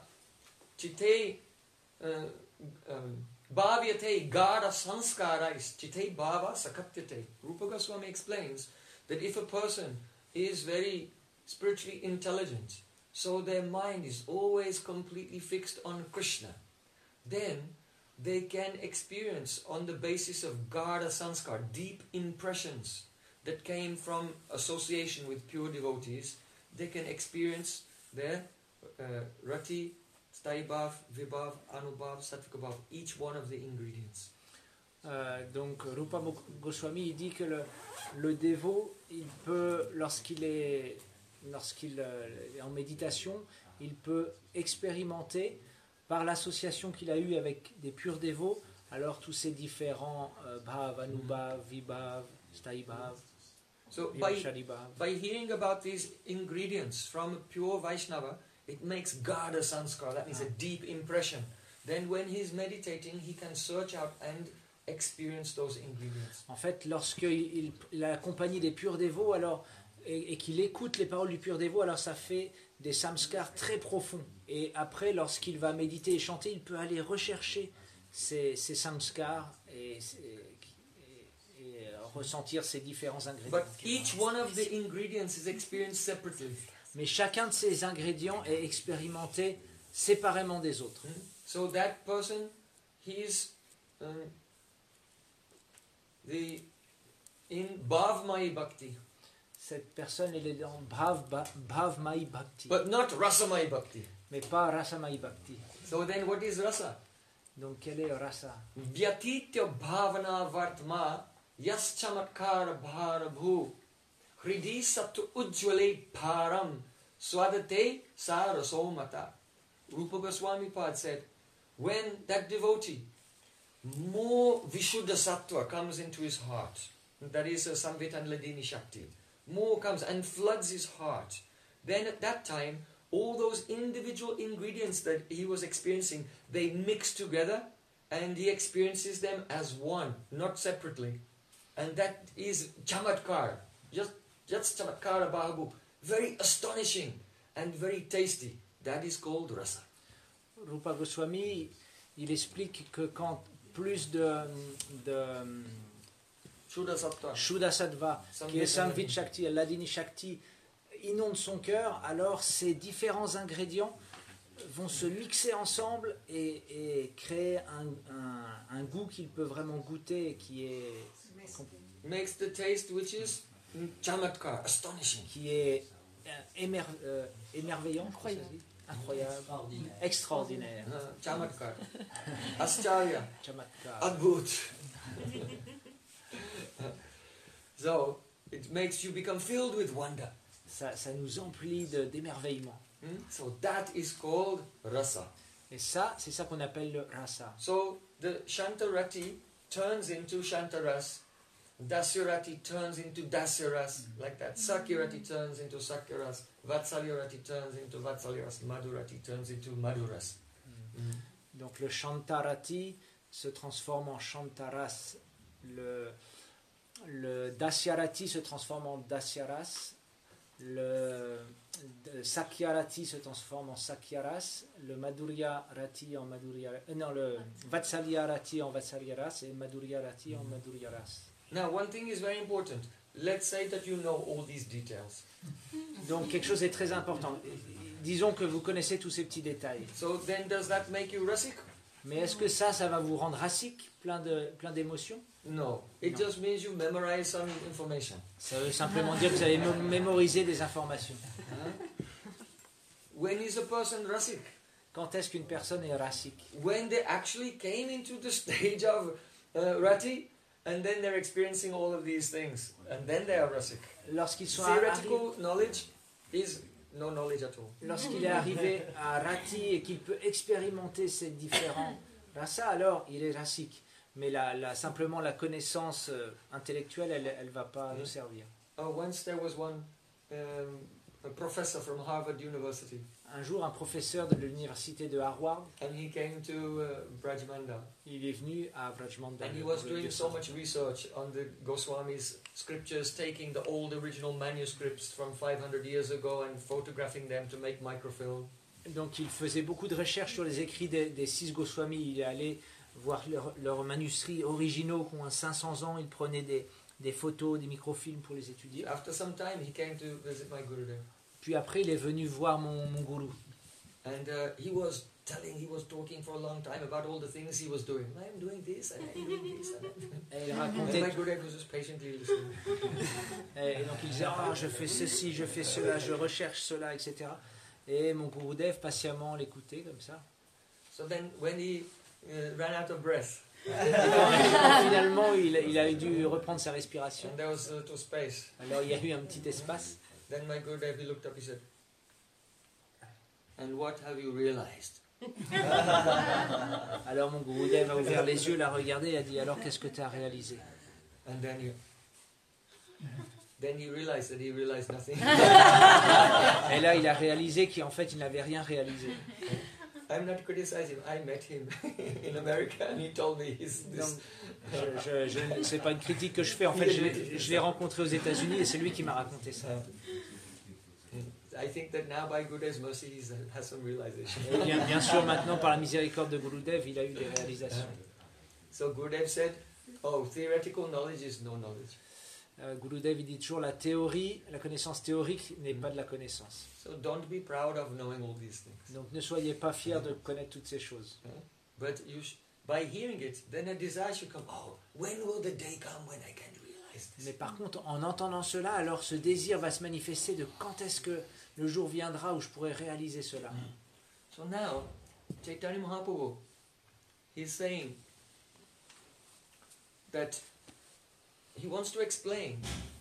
chite uh, um, bhavyate gada sanskarais chite bhava sakatyate. Rupa Goswami explains that if a person is very spiritually intelligent, so their mind is always completely fixed on Krishna, then they can experience on the basis of Gada Sanskar, deep impressions that came from association with pure devotees, they can experience their uh, Rati, Staibhav, Vibhav, Anubhav, Sattvika, each one of the ingredients. Euh, donc Rupa Goswami il dit que le, le dévot, il peut, lorsqu'il est, lorsqu'il est en méditation, il peut expérimenter par l'association qu'il a eue avec des purs dévots, alors tous ces différents euh, bhav, anubhav, vibhav, staibhav, So by, vibhasharibhav. by hearing about these ingredients from a pure Vaishnava, it makes Gada Sanskar, that means a deep impression. Then when he is meditating, he can search out and experience those ingredients. En fait, lorsqu'il il, il a la compagnie des purs dévots, alors, et, et qu'il écoute les paroles du pur dévot, alors ça fait des samskars très profonds. Et après, lorsqu'il va méditer et chanter, il peut aller rechercher ces, ces samskars et, et, et, et ressentir ces différents ingrédients. But each one of the ingredients is experienced separately. Mais chacun de ces ingrédients est expérimenté séparément des autres. So that person, he is um, the in Bhavmai Bhakti, Cette personne, elle est dans Bhav, Bhav Mai Bhakti, but not Rasamai Bhakti. mais pas Rasamai Bhakti. So then what is Rasa? Donc quel est le rasa? Vyatitya bhavana vartma yas chamatkara bhara bhu hridi sattu ujjwale param swadate sarasomata. Rupa Goswami Pad said, when that devotee, more Vishuddha Sattva comes into his heart, that is a Samvitan Ladini Shakti, more comes and floods his heart, then at that time, all those individual ingredients that he was experiencing, they mix together and he experiences them as one, not separately. And that is chamatkar, just, just chamatkara bahabu, very astonishing and very tasty. That is called rasa. Rupa Goswami, il explique que quand plus de, de Shuddha Sattva. Shuddha Sattva, qui est Samvit Shakti, Ladini Shakti, inonde son cœur, alors ces différents ingrédients vont se mixer ensemble et, et créer un, un, un goût qu'il peut vraiment goûter, qui est, Makes the taste which is chamatkar, astonishing. qui est émer, euh, émerveillant, Incroyable. ça se dit incroyable, Extraordinaire. extraordinaire. Uh, Chamatkar. Ascharya. Chamatkar. Adbhut. So, it makes you become filled with wonder. Ça, ça nous emplit de- d'émerveillement. Hmm? So that is called rasa. Et ça, c'est ça qu'on appelle le rasa. So the Shantarati turns into Shantaras, Dasyarati turns into Dasyaras, like that. Sakyarati turns into Sakyaras, Vatsalyarati turns into Vatsalyaras, Madhurati turns into Madhuras. Mm. Donc le Shantarati se transforme en Shantaras, le, le Dasyarati se transforme en Dasyaras, le de- Sakyarati se transforme en Sakyaras, le Madhuryarati en Madhuryaras, euh, non, le Vatsalyarati en Vatsalyaras et Madhuryarati en Madhuryaras. Now, one thing is very important. Let's say that you know all these details. Donc quelque chose est très important. Disons que vous connaissez tous ces petits détails. So then does that make you rasik? Mais est-ce que ça, ça va vous rendre rasique, plein de, plein d'émotions? No. It No. just means you memorize some information. Ça veut simplement dire que vous allez mé- mémoriser des informations. When is a person rasik? Quand est-ce qu'une personne est rasique? When they actually came into the stage of uh, rati, and then they're experiencing all of these things, and then they are rasik. Lorsqu'ils sont arri- Theoretical knowledge is no knowledge at all. Lorsqu'il est arrivé à rati et qu'il peut expérimenter ces différents rasa, alors il est rasique. Mais la, la- simplement la connaissance euh, intellectuelle, elle ne va pas Mm. nous servir. Uh, once there was one um, a professor from Harvard University, Un jour, un professeur de l'université de Harvard, and he came to uh, Brajmanda, il est venu à Vrajmanda. and he le- was le doing diocèse. so much research on the Goswami's scriptures, taking the old original manuscripts from five hundred years ago and photographing them to make microfilm. Donc il faisait beaucoup de recherches sur les écrits des, des six Goswamis. Il est allé voir leurs leurs manuscrits originaux qui ont cinq cents ans. Il prenait des, des photos, des microfilms pour les étudier. After some time, he came to visit my Gurudev. Puis après, il est venu voir mon, mon gourou. And uh, he was telling, he was talking for a long time about all the things he was doing. I'm doing this, and I'm doing this. And, Et il and racontait. my Gurudev was just patiently listening. Et donc il disait, ah, je fais ceci, je fais cela, je recherche cela, et cetera. Et mon Gurudev patiemment l'écoutait comme ça. So then, when he uh, ran out of breath, Et donc, finalement, il, il a dû reprendre sa respiration. and there was a little space, Alors il y a eu un petit espace. then my Gurudev, he looked up, he said, and what have you realized? Alors mon Gurudev a ouvert les yeux, l'a regardé et a dit, alors qu'est-ce que tu as réalisé? And then he, then he realized that he realized nothing. Et là, il a réalisé qu'en fait, il n'avait rien réalisé. I'm not criticizing him. I met him in America, and he told me his Donc, this. je, je, je, c'est pas une critique que je fais. En fait, je, l'ai- je l'ai rencontré aux États-Unis et c'est lui qui m'a raconté ça. I think that now by Gurudev's mercy, he has some realization. Et bien, bien sûr, maintenant, par la miséricorde de Gurudev, il a eu des réalisations. So Gurudev said, "Oh, theoretical knowledge is no knowledge. Euh, Gurudev, il dit toujours la théorie, la connaissance théorique n'est pas de la connaissance. So don't be proud of knowing all these things. Donc ne soyez pas fiers de connaître toutes ces choses. But you, sh- by hearing it, then a desire should come. Oh, when will the day come when I can realize this? Mais par contre, en entendant cela, alors ce désir va se manifester de quand est-ce que le jour viendra où je pourrai réaliser cela. So now, Chaitanya Mahaprabhu, he's saying that he wants to explain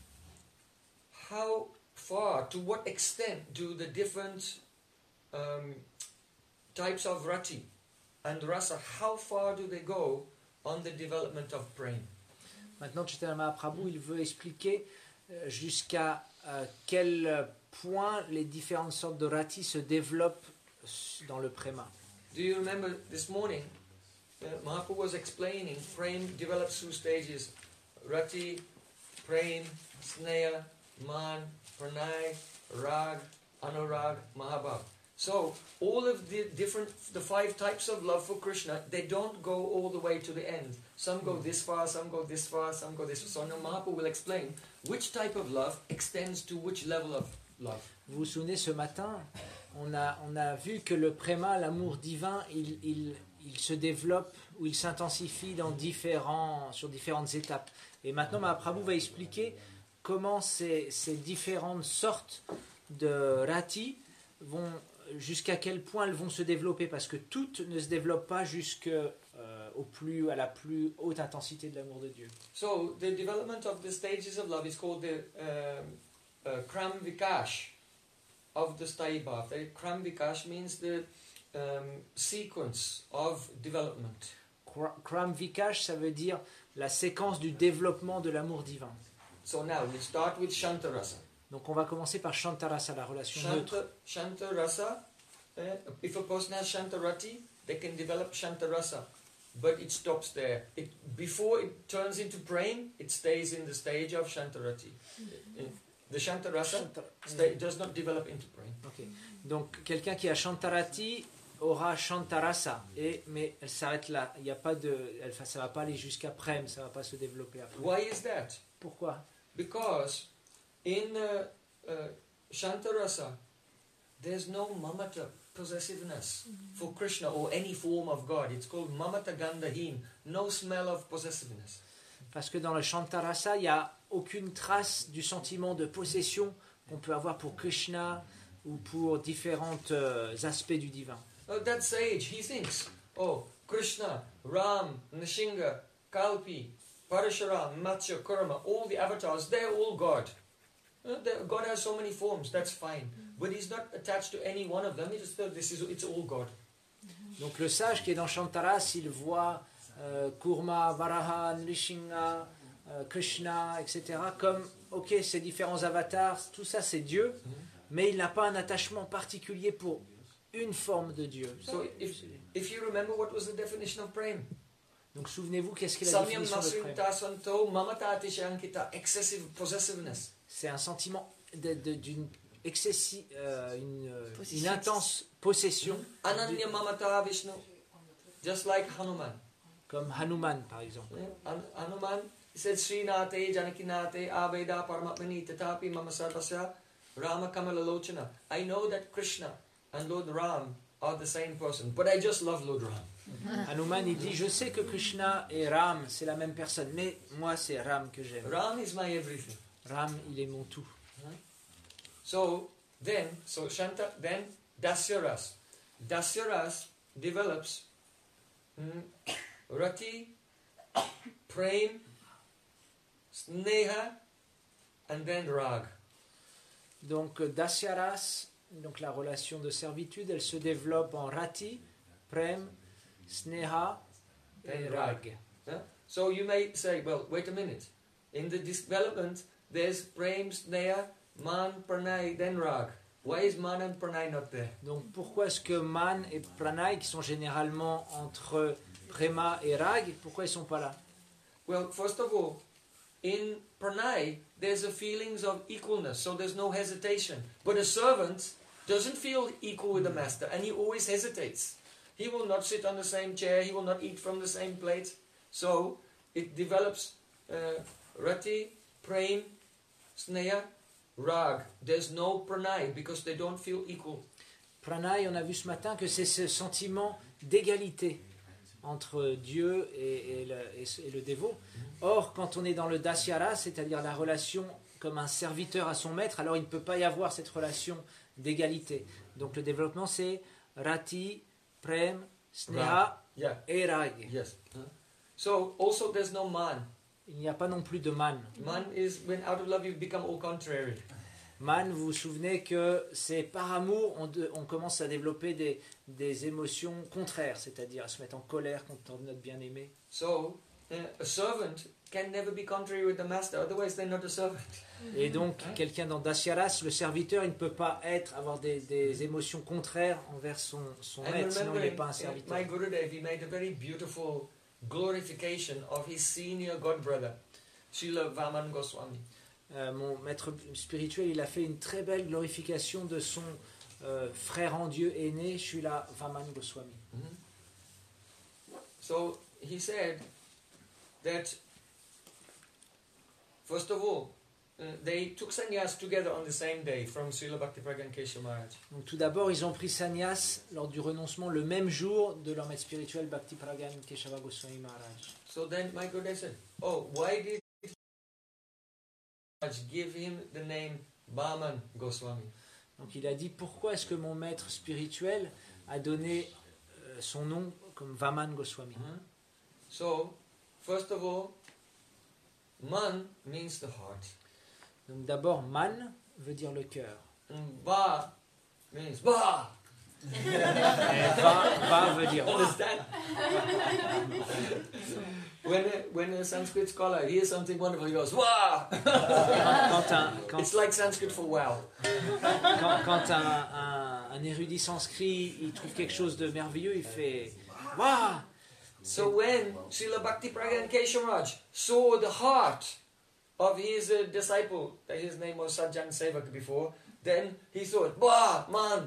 how far, to what extent do the different um, types of rati and rasa, how far do they go on the development of prema? Maintenant, Chaitanya Mahaprabhu, il veut expliquer euh, jusqu'à euh, quel point les différentes sortes de rati se développent dans le préma. Do you remember this morning, uh, Mahaprabhu was explaining prema develops through stages: rati, prema, sneha, man, pranay, rag, anurag, mahabhav. So all of the different, the five types of love for Krishna, they don't go all the way to the end. Some go this far, some go this far, some go this far. So now Mahaprabhu will explain which type of love extends to which level of love. Vous vous souvenez, ce matin, on a, on a vu que le préma, l'amour divin, il, il, il se développe ou il s'intensifie dans différents, sur différentes étapes. Et maintenant, Mahaprabhu va expliquer comment ces, ces différentes sortes de Rati vont jusqu'à quel point elles vont se développer, parce que toutes ne se développent pas jusque euh, au plus à la plus haute intensité de l'amour de Dieu. So the development of the stages of love is called the um, uh, Kram Vikash of the Sthai Bhav. The Kram Vikash means the um, sequence of development. Kram Vikash, ça veut dire la séquence du développement de l'amour divin. So now we start with Shantarasa. Donc on va commencer par Shantarasa, la relation Shanta, neutre. Shantarasa, uh, if a person has Shantarati, they can develop Shantarasa. But it stops there. It, before it turns into praying, it stays in the stage of Shantarati. Mm-hmm. The Shantarasa Shanta- stay, does not develop into praying. Okay. Donc quelqu'un qui a Shantarati aura Shantarasa, et, mais elle s'arrête là. Il y a pas de, elle, ça va pas aller jusqu'à Prem, ça va pas se développer après. Why is that? Pourquoi? Because in uh, uh, Shantarasa, there's no mamata, possessiveness, mm-hmm. for Krishna or any form of God. It's called mamata gandhahin, no smell of possessiveness. Parce que dans le Shantarasa, il n'y a aucune trace du sentiment de possession qu'on peut avoir pour Krishna ou pour différents euh, aspects du divin. Uh, that sage, he thinks, oh, Krishna, Ram, Nishinga, Kalpi, Parashuram, Matsya, Kurma, all the avatars, they're all God. Uh, God has so many forms, that's fine. But he's not attached to any one of them. He just thought this is it's all God. Donc le sage qui est dans Shantaras, il voit euh, Kurma, Varaha, Nrishinga, euh, Krishna, et cetera comme, ok, ces différents avatars, tout ça c'est Dieu, mm-hmm. mais il n'a pas un attachement particulier pour une forme de Dieu. So if, if you remember what was the definition of prem? Donc souvenez-vous qu'est-ce qu'est la définition de prem? Excessive possessiveness. C'est un sentiment de, de, d'une excessi, euh, une, une intense possession. Mm-hmm. Ananya mamata Vishnu, just like Hanuman. Comme Hanuman par exemple. Yeah. Hanuman said Srinate Janakinate Aveda Paramatmani Tatapi Mama Sarvasya Rama Kamalalochana. I know that Krishna and Lord Ram are the same person, but I just love Lord Ram. Hanuman il dit je sais que Krishna et Ram c'est la même personne, mais moi c'est Ram que j'aime. Ram is my everything. Ram il est mon tout. So then, so Shanta, then Dasyaras. Dasyaras develops mm, Rati, Prem, Sneha, and then Rag. Donc Dasyaras, donc la relation de servitude, elle se développe en Rati, Prem, Sneha et Rag. Yeah? So you may say, well, wait a minute. In the development, there's Prem, Sneha, Man, Pranay, then Rag. Why is Man and Pranay not there? Donc pourquoi est-ce que Man et Pranay, qui sont généralement entre Prema et Rag, pourquoi ils sont pas là? Well, first of all, in Pranay, there's a feelings of equalness, so there's no hesitation. But a servant doesn't feel equal with the master, and he always hesitates. He will not sit on the same chair, he will not eat from the same plate. So it develops uh, Rati, Prem, Sneha, Rag. There's no Pranay because they don't feel equal. Pranay, on a vu ce matin que c'est ce sentiment d'égalité entre Dieu et, et, le, et, et le dévot. Or, quand on est dans le Dasyara, c'est-à-dire la relation comme un serviteur à son maître, alors il ne peut pas y avoir cette relation d'égalité. Donc le développement, c'est Rati, Prem, Sneha yeah. et Rag. Yes. Huh? So, also there's no Man. Il n'y a pas non plus de Man. Man is when out of love you become all contrary. Man, vous vous souvenez que c'est par amour, on, de, on commence à développer des, des émotions contraires, c'est-à-dire à se mettre en colère contre notre bien-aimé. So, uh, a servant can never be contrary with the master, otherwise they're not a servant. Et donc, quelqu'un dans Dasyaras, le serviteur, il ne peut pas être, avoir des, des émotions contraires envers son, son maître, sinon il n'est pas un serviteur. My Gurudev, he made a very beautiful glorification of his senior god brother, Srila Vaman Goswami. Euh, mon maître spirituel, il a fait une très belle glorification de son euh, frère en Dieu aîné, Srila Vaman Goswami. Mm-hmm. So he said that first of all, uh, they took sannyas together on the same day from Srila Bhaktipragyan Keshav Maharaj. Donc tout d'abord, ils ont pris sannyas lors du renoncement le même jour de leur maître spirituel Bhaktipragyan Keshava Goswami Maharaj. So then my Gurudev said, oh, why did give him the name Vaman Goswami? Donc il a dit pourquoi est-ce que mon maître spirituel a donné euh, son nom comme Vaman Goswami. Huh? So, first of all, man means the heart. Donc d'abord man veut dire le cœur. And ba means ba. Et va, va veut dire va. Understand? when, a, when a Sanskrit scholar hears something wonderful, he goes, wow! Quand un, quand, It's like Sanskrit for wow. quand, quand un, un, un érudit sanskrit il trouve quelque chose de merveilleux, il fait waouh. So when Srila Bhakti Pragyan Keshavaraj saw the heart of his uh, disciple, that his name was Sajjan Sevak before, then he thought, wow, man!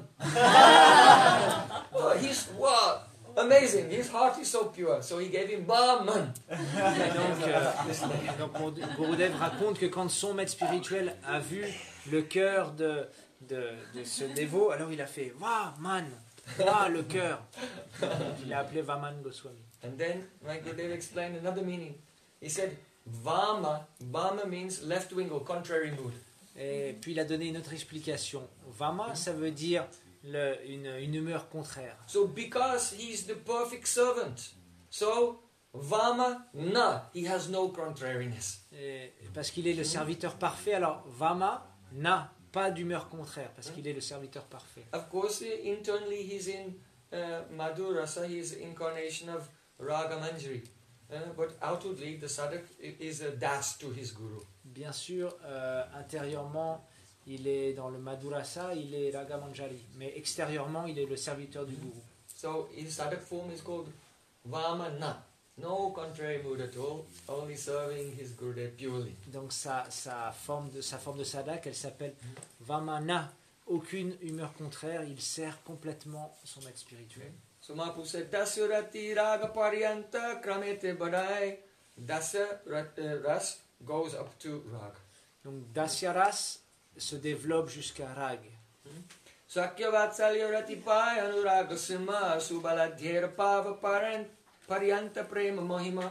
Wow, he's, wow, amazing, his heart is so pure. So he gave him Ba Man. Et donc, euh, donc mon Gurudev raconte que quand son maître spirituel a vu le cœur de, de, de ce dévot, alors il a fait waouh man, waouh le cœur. Il a appelé Vaman Goswami. And then my Gurudev explained another meaning. He said, Vama, Vama means left wing or contrary mood. Et puis il a donné une autre explication. Vama, ça veut dire le, une, une humeur contraire. So because he's the perfect servant, so Vama na, he has no contrariness. Et parce qu'il est le serviteur parfait, alors Vama n'a pas d'humeur contraire, parce qu'il est le serviteur parfait. Of course, internally he's in uh, Madhurasa, he's incarnation of Raga Manjari. Uh, but outwardly, the sadhak is a das to his guru. Bien sûr, euh, intérieurement, il est dans le Madhurasa, il est Raga Manjari, mais extérieurement, il est le serviteur du Guru. So his sadhak form is called Vamana. No contrary mood at all, only serving his Gurudev purely. Donc sa, sa, forme de, sa forme de sadhak, elle s'appelle Vamana. Aucune humeur contraire, il sert complètement son maître spirituel. So Mahaprabhu said, Dasyurati raga paryanta kramete badai. Dasya ras goes up to rag. Donc Dasyaras se développe jusqu'à Rag. Sakya vatsalya ratipai anuraga sima subaladhyera pava paryanta prema mahima.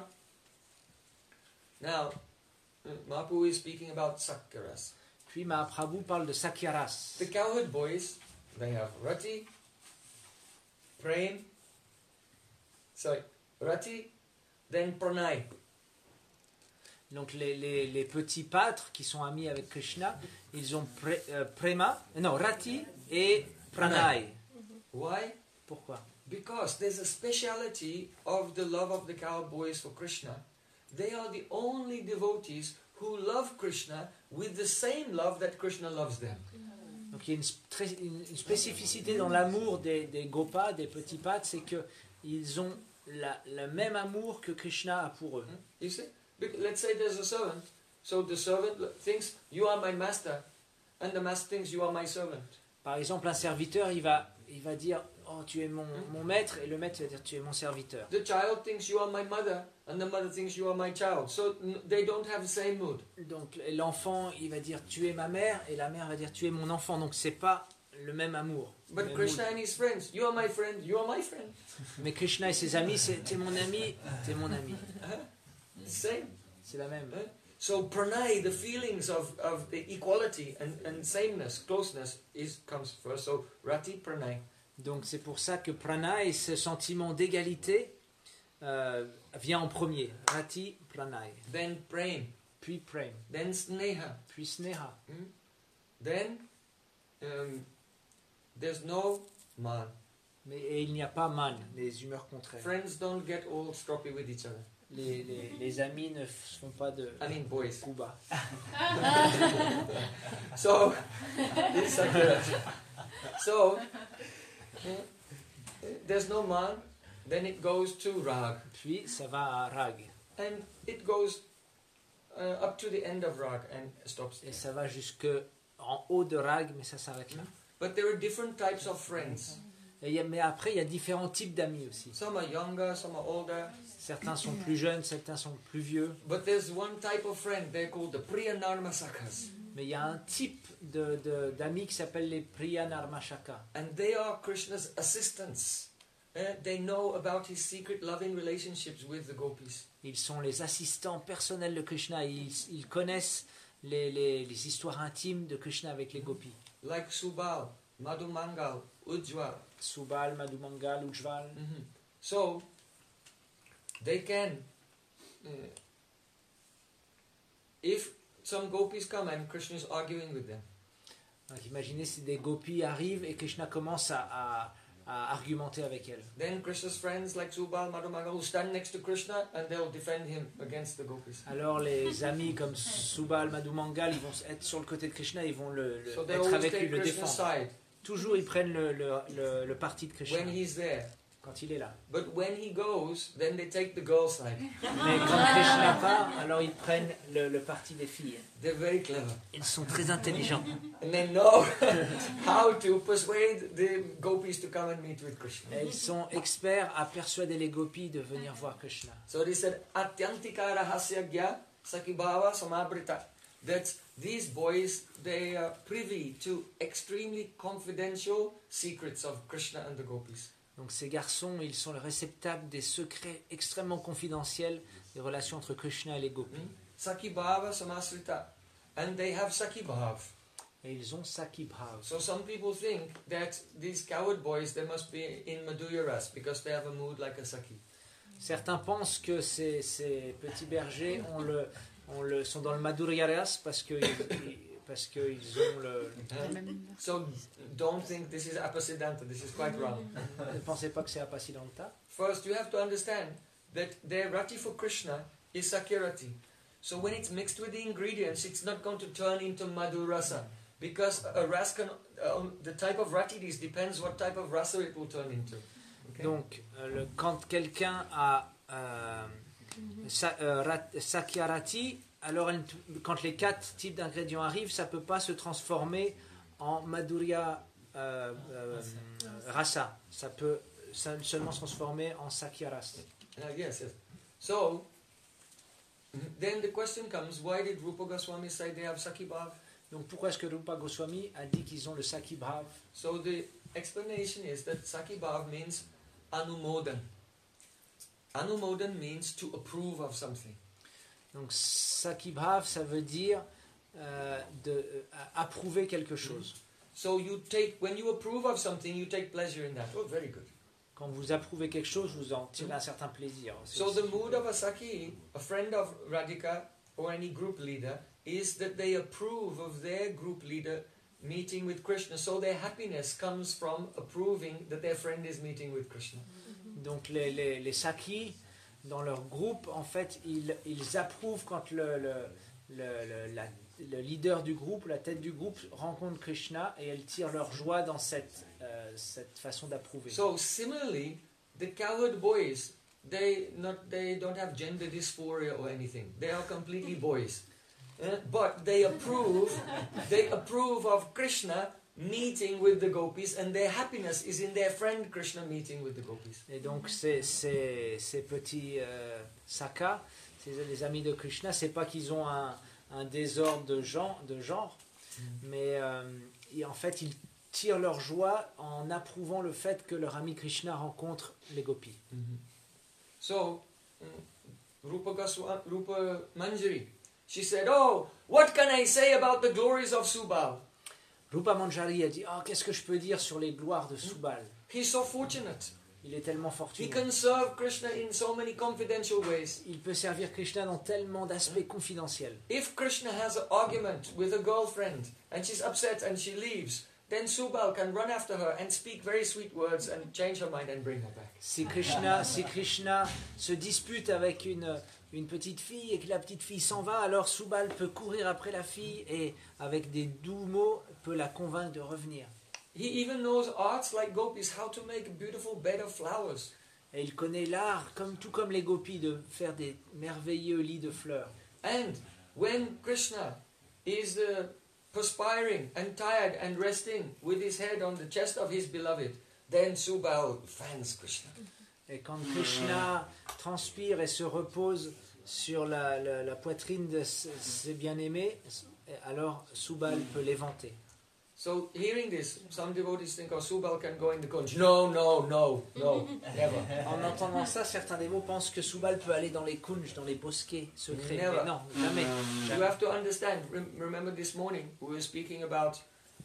Now, Mahaprabhu is speaking about Sakyaras. Puis Mahaprabhu parle de Sakyaras. The cowherd boys, they have rati, prem, sorry, rati, then pranay. Donc les, les, les petits pâtres qui sont amis avec Krishna, ils ont pre, euh, prema, non, rati et pranay. Why? Pourquoi? Because there's a speciality of the love of the cowherd boys for Krishna. They are the only devotees who love Krishna with the same love that Krishna loves them. Donc il y a une, très, une, une spécificité dans l'amour des, des gopas, des petits pâtres, c'est qu'ils ont la, le même amour que Krishna a pour eux. You see? Let's say there's a servant. So the servant thinks, you are my master. And the master thinks, you are my servant. Par exemple, un serviteur, il va, il va dire, oh, tu es mon, mon maître, et le maître va dire, tu es mon serviteur. The child thinks, you are my mother. And the mother thinks, you are my child. So they don't have the same mood. Donc l'enfant, il va dire, tu es ma mère, et la mère va dire, tu es mon enfant. Donc c'est pas le même amour. But même Krishna mood. and his friends, you are my friend, you are my friend. Mais Krishna et ses amis, c'est, t'es mon ami, t'es mon ami. Same. C'est la même. So pranay, the feelings of, of the equality and, and sameness, closeness, is comes first. So rati, pranay. Donc c'est pour ça que pranay, ce sentiment d'égalité, euh, vient en premier. Rati, pranay. Then prem. Puis prem. Then sneha. Puis sneha. Hmm? Then um, there's no man. Mais et il n'y a pas man, les humeurs contraires. Friends don't get all stroppy with each other. Les, les, les amis ne font pas de I mean boys. kuba. So, this is so uh, there's no man. Then it goes to rag, Puis ça va à rag. and it goes uh, up to the end of rag and stops Et there. ça va jusque en haut de rag, mais ça s'arrête là. But there are different types of friends. Et il y a, mais après, il y a différents types d'amis aussi. Some are younger, some are older. Certains sont plus jeunes, certains sont plus vieux. But there's one type of friend. They're called the Priya Narmasakas. Mais il y a un type de, de, d'amis qui s'appelle les Priya Narmashaka. And they are Krishna's assistants. Uh, they know about his secret loving relationships with the gopis. Ils sont les assistants personnels de Krishna. Ils, ils connaissent les, les, les histoires intimes de Krishna avec les gopis. like Subal, Madhumangal, Ujjwal. Subal, Madhumangal, Ujjwal. Mm-hmm. So they can, uh, if some gopis come and Krishna is arguing with them. Donc imaginez si des gopis arrivent et Krishna commence à, à, à argumenter avec elles. Then Krishna's friends like Subal, Madhumangal will stand next to Krishna and they'll defend him against the gopis. Alors les amis comme Subal, Madhumangal, ils vont être sur le côté de Krishna, ils vont le, le So they être always avec lui, take le Krishna's défendre. side Toujours ils prennent le, le, le, le parti de Krishna when he's there. quand il est là. But when he goes, then they take the girl side. Mais quand Krishna part, alors ils prennent le, le parti des filles. They're very clever. Ils sont très intelligents. And they know how to persuade the gopis to come and meet with Krishna. Et ils sont experts à persuader les gopis de venir voir Krishna. So they said, Atyantika rahasya gya sakibhava samabrita. That these boys, they are privy to extremely confidential secrets of Krishna and the gopis. Donc ces garçons, ils sont le réceptacle des secrets extrêmement confidentiels des relations entre Krishna et les gopis. Hmm? Sakibhava samasrita. And they have sakibhav. Et ils ont Saki Bhav. So some people think that these coward boys, they must be in Madhurya Ras because they have a mood like a Saki. Certains pensent que ces, ces petits bergers ont le, ont le, sont dans le Madhurya Ras parce que ils, parce qu'ils ont le... Um, so don't think this is Apasiddhanta, this is quite wrong. Ne pensez pas que c'est Apasidanta. First, you have to understand that their rati for Krishna is Sakirati. So when it's mixed with the ingredients, it's not going to turn into Madhurasa. Because a ras can, uh, the type of rati it is depends what type of rasa it will turn into. Okay? Donc, euh, le, quand quelqu'un a euh, sa, euh, rat, Sakyarati, alors elle, quand les quatre types d'ingrédients arrivent, ça ne peut pas se transformer en Madhurya euh, euh, Rasa. Ça peut ça, seulement se transformer en Sakyarasa. Uh, yes, yes. So, then the question comes, why did Rupa Goswami say they have Sakibhav? Donc pourquoi est-ce que Rupa Goswami a dit qu'ils ont le Saki Bhav? So the explanation is that Sakibhav means anumodan. Anumodan means to approve of something. Donc Saki Bhav, ça veut dire euh, de, euh, approuver quelque chose. So you take, when you approve of something, you take pleasure in that. Oh, very good. Quand vous approuvez quelque chose, vous en tirez un certain plaisir. C'est So aussi- the mood of a Saki, a friend of Radhika or any group leader, is that they approve of their group leader meeting with Krishna. So their happiness comes from approving that their friend is meeting with Krishna. Donc les, les, les Sakis, dans leur groupe, en fait, ils, ils approuvent quand le, le, le, le, la- le leader du groupe, la tête du groupe, rencontre Krishna et elles tirent leur joie dans cette, euh, cette façon d'approuver. So similarly, the cowherd boys, they not they don't have gender dysphoria or anything. They are completely boys. Uh, but they approve, they approve of Krishna meeting with the gopis, and their happiness is in their friend Krishna meeting with the gopis. Et donc ces, ces, ces petits euh, Sakas, ces, les amis de Krishna, c'est pas qu'ils ont un, un désordre de genre, de genre mais euh, et en fait ils tirent leur joie en approuvant le fait que leur ami Krishna rencontre les gopis. So, mm, Rupa Goswami, Rupa Manjari, she said, "Oh, what can I say about the glories of Subal? Rupa Manjari a dit « Oh, qu'est-ce que je peux dire sur les gloires de Subal? He's so fortunate. Il est tellement He fortuné. can serve Krishna in so many confidential ways. Il peut servir Krishna dans tellement d'aspects confidentiels. If Krishna has an argument with a girlfriend and she's upset and she leaves, then Subal can run after her and speak very sweet words and change her mind and bring her back." Si Krishna, si Krishna se dispute avec une, une petite fille et que la petite fille s'en va, alors Subal peut courir après la fille et avec des doux mots peut la convaincre de revenir. He even knows arts like gopis, how to make a beautiful bed of flowers. Et il connaît l'art, comme, tout comme les gopis, de faire des merveilleux lits de fleurs. And when Krishna is uh, perspiring and tired and resting with his head on the chest of his beloved, then Subal fans Krishna. Et quand Krishna transpire et se repose sur la, la, la poitrine de ses ses bien-aimés, alors Subal peut les vanter. So hearing this, some devotees think, oh, Subal can go in the conch. No, no, no, no, never. En entendant ça, certains dévots pensent que Subal peut aller dans les kunj, dans les bosquets secrets. Never. Mais non, jamais. You jamais. have to understand, rem- remember this morning we were speaking about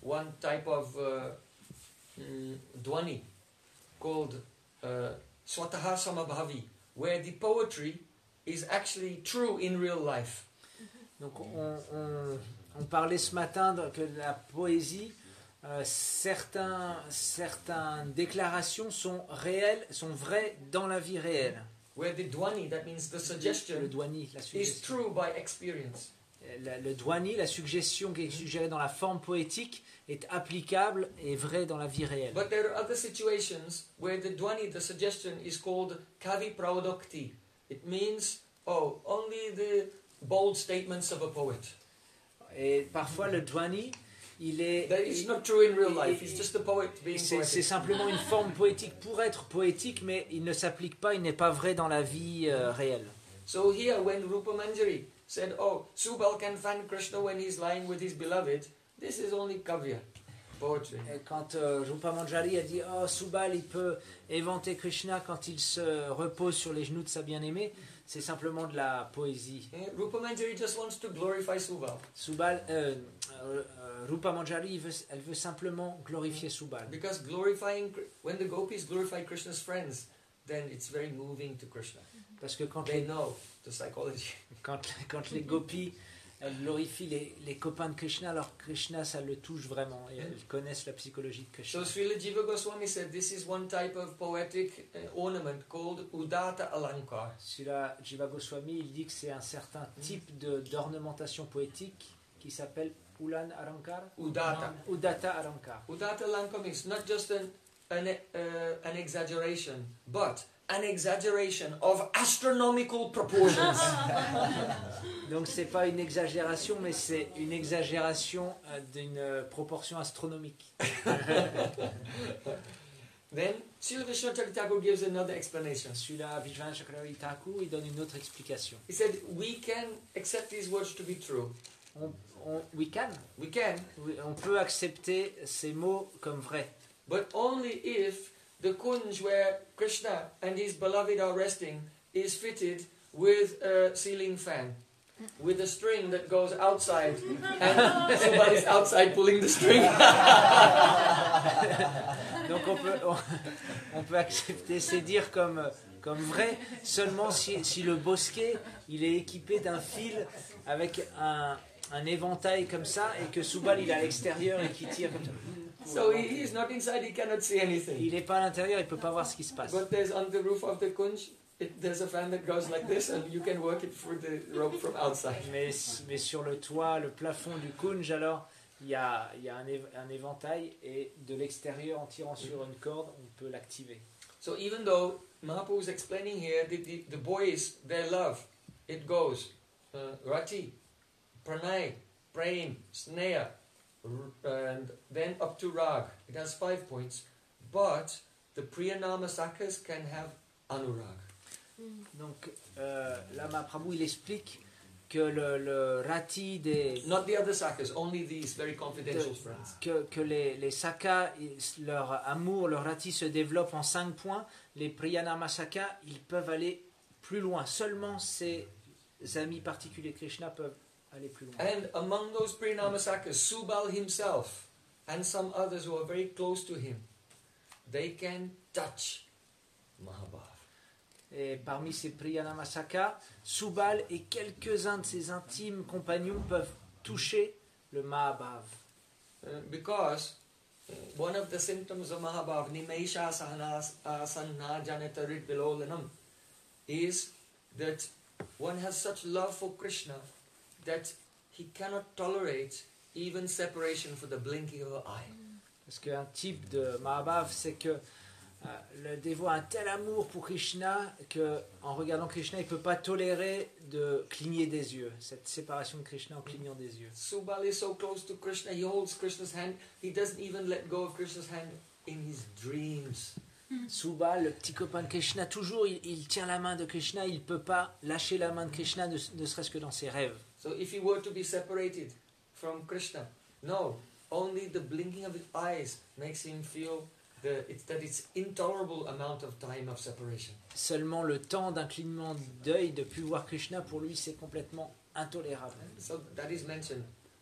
one type of uh, mm, dwani called uh, Swataha Samabhavi, where the poetry is actually true in real life. Donc on, on, on parlait ce matin de, que la poésie, euh, certains, certaines déclarations sont réelles, sont vraies dans la vie réelle. Where the dwani, that means the suggestion, Le dwani, la is suggestion. true by experience. La- le dwani, la suggestion qui est suggérée dans la forme poétique, est applicable et vraie dans la vie réelle. But there are other situations where the dwani, the suggestion, is called kavi praudokti. It means, oh, only the bold statements of a poet. Et parfois le dwani, il est, That is not true in real life. It's just the poet being c'est, c'est poetic. simplement une forme poétique pour être poétique, mais il ne s'applique pas, il n'est pas vrai dans la vie euh, réelle. So here, when Rupa Manjari said, oh, Subal can fan Krishna when he's lying with his beloved, this is only kavya, poetry. Et quand euh, Rupa Manjari a dit oh Subal il peut éventer Krishna quand il se repose sur les genoux de sa bien-aimée, c'est simplement de la poésie. Eh, Rupa Manjari just wants to glorify Subal. Subal, euh, euh, euh, Rupa Manjari, il veut- elle veut simplement glorifier Subal. Because glorifying, when the gopis glorify Krishna's friends, then it's very moving to Krishna. Parce que quand They les, know the psychology. quand, quand les gopis elles glorifient les, les copains de Krishna, alors Krishna ça le touche vraiment et elles connaissent la psychologie de Krishna. So Srila Jiva Goswami said this is one type of poetic uh, ornament called Udata Alankar. Celui-là, Jiva Goswami, il dit que c'est un certain type de, d'ornementation poétique qui s'appelle Ulan Alankar. Udata. Udata Alankar. Udata Alankar means not just an, an, uh, an exaggeration, but an exaggeration of astronomical proportions. Donc c'est pas une exagération, mais c'est une exagération euh, d'une euh, proportion astronomique. Then Srila Vishwanath Thakur gives another explanation. Celui-là, Vishwanath Chakravarti Thakur, il donne une autre explication. He said we can accept these words to be true. On, on, we can, We can, oui, on peut accepter ces mots comme vrais, but only if the kunj where Krishna and his beloved are resting is fitted with a ceiling fan, with a string that goes outside, and somebody's outside pulling the string. donc on peut, on, on peut accepter ces dires comme, comme vrais seulement si, si le bosquet il est équipé d'un fil avec un, un éventail comme ça et que Subal il est à l'extérieur et qui tire comme ça. So he, he is not inside, he cannot see anything. Il n'est pas à l'intérieur, il ne peut pas voir ce qui se passe. But there's on the roof of the kunj, it, there's a fan that goes like this, and you can work it through the rope from outside. Mais, mais sur le toit, le plafond du kunj, alors, il y a, il y a un, év- un éventail et de l'extérieur, en tirant sur une corde, on peut l'activer. So even though Mahaprabhu is explaining here the, the, the boys, their love, it goes uh, Rati, Pranay, Prem, Sneha, r- and then up to Rag. It has five points, but the Priyanama Sakhas can have Anurag. Donc euh, là, Mahaprabhu, il explique que le, le rati des... Not the other Sakhas, only these very confidential de- friends. que, que les, les sakas, ils- leur amour, leur rati se développe en cinq points. Les priyanama sakas, ils peuvent aller plus loin. Seulement ces amis particuliers de Krishna peuvent aller plus loin. And among those Priyanama Sakhas, Subal himself and some others who are very close to him, they can touch Mahabhav. Et parmi ces Priyanama Sakhas, Subal et quelques-uns de ses intimes compagnons peuvent toucher le Mahabhav. Uh, because uh, one of the symptoms of Mahabhav, Nimesha Sahanas Asanna Janatarit Vilolanam, is that one has such love for Krishna that he cannot tolerate even separation for the blinking of an eye. Parce qu'un type de Mahabhav, c'est que euh, le dévot a un tel amour pour Krishna qu'en regardant Krishna, il ne peut pas tolérer de cligner des yeux, cette séparation de Krishna en clignant des yeux. Subal is so close to Krishna, he holds Krishna's hand, he doesn't even let go of Krishna's hand in his dreams. Subal, le petit copain de Krishna, toujours il, il tient la main de Krishna, il ne peut pas lâcher la main de Krishna, ne, ne serait-ce que dans ses rêves. So if he were to be separated from Krishna, no, only the blinking of his eyes makes him feel the, it's, that it's intolerable amount of time of separation. Seulement le temps d'un clignement d'œil de plus voir Krishna, pour lui, c'est complètement intolérable. So that is mentioned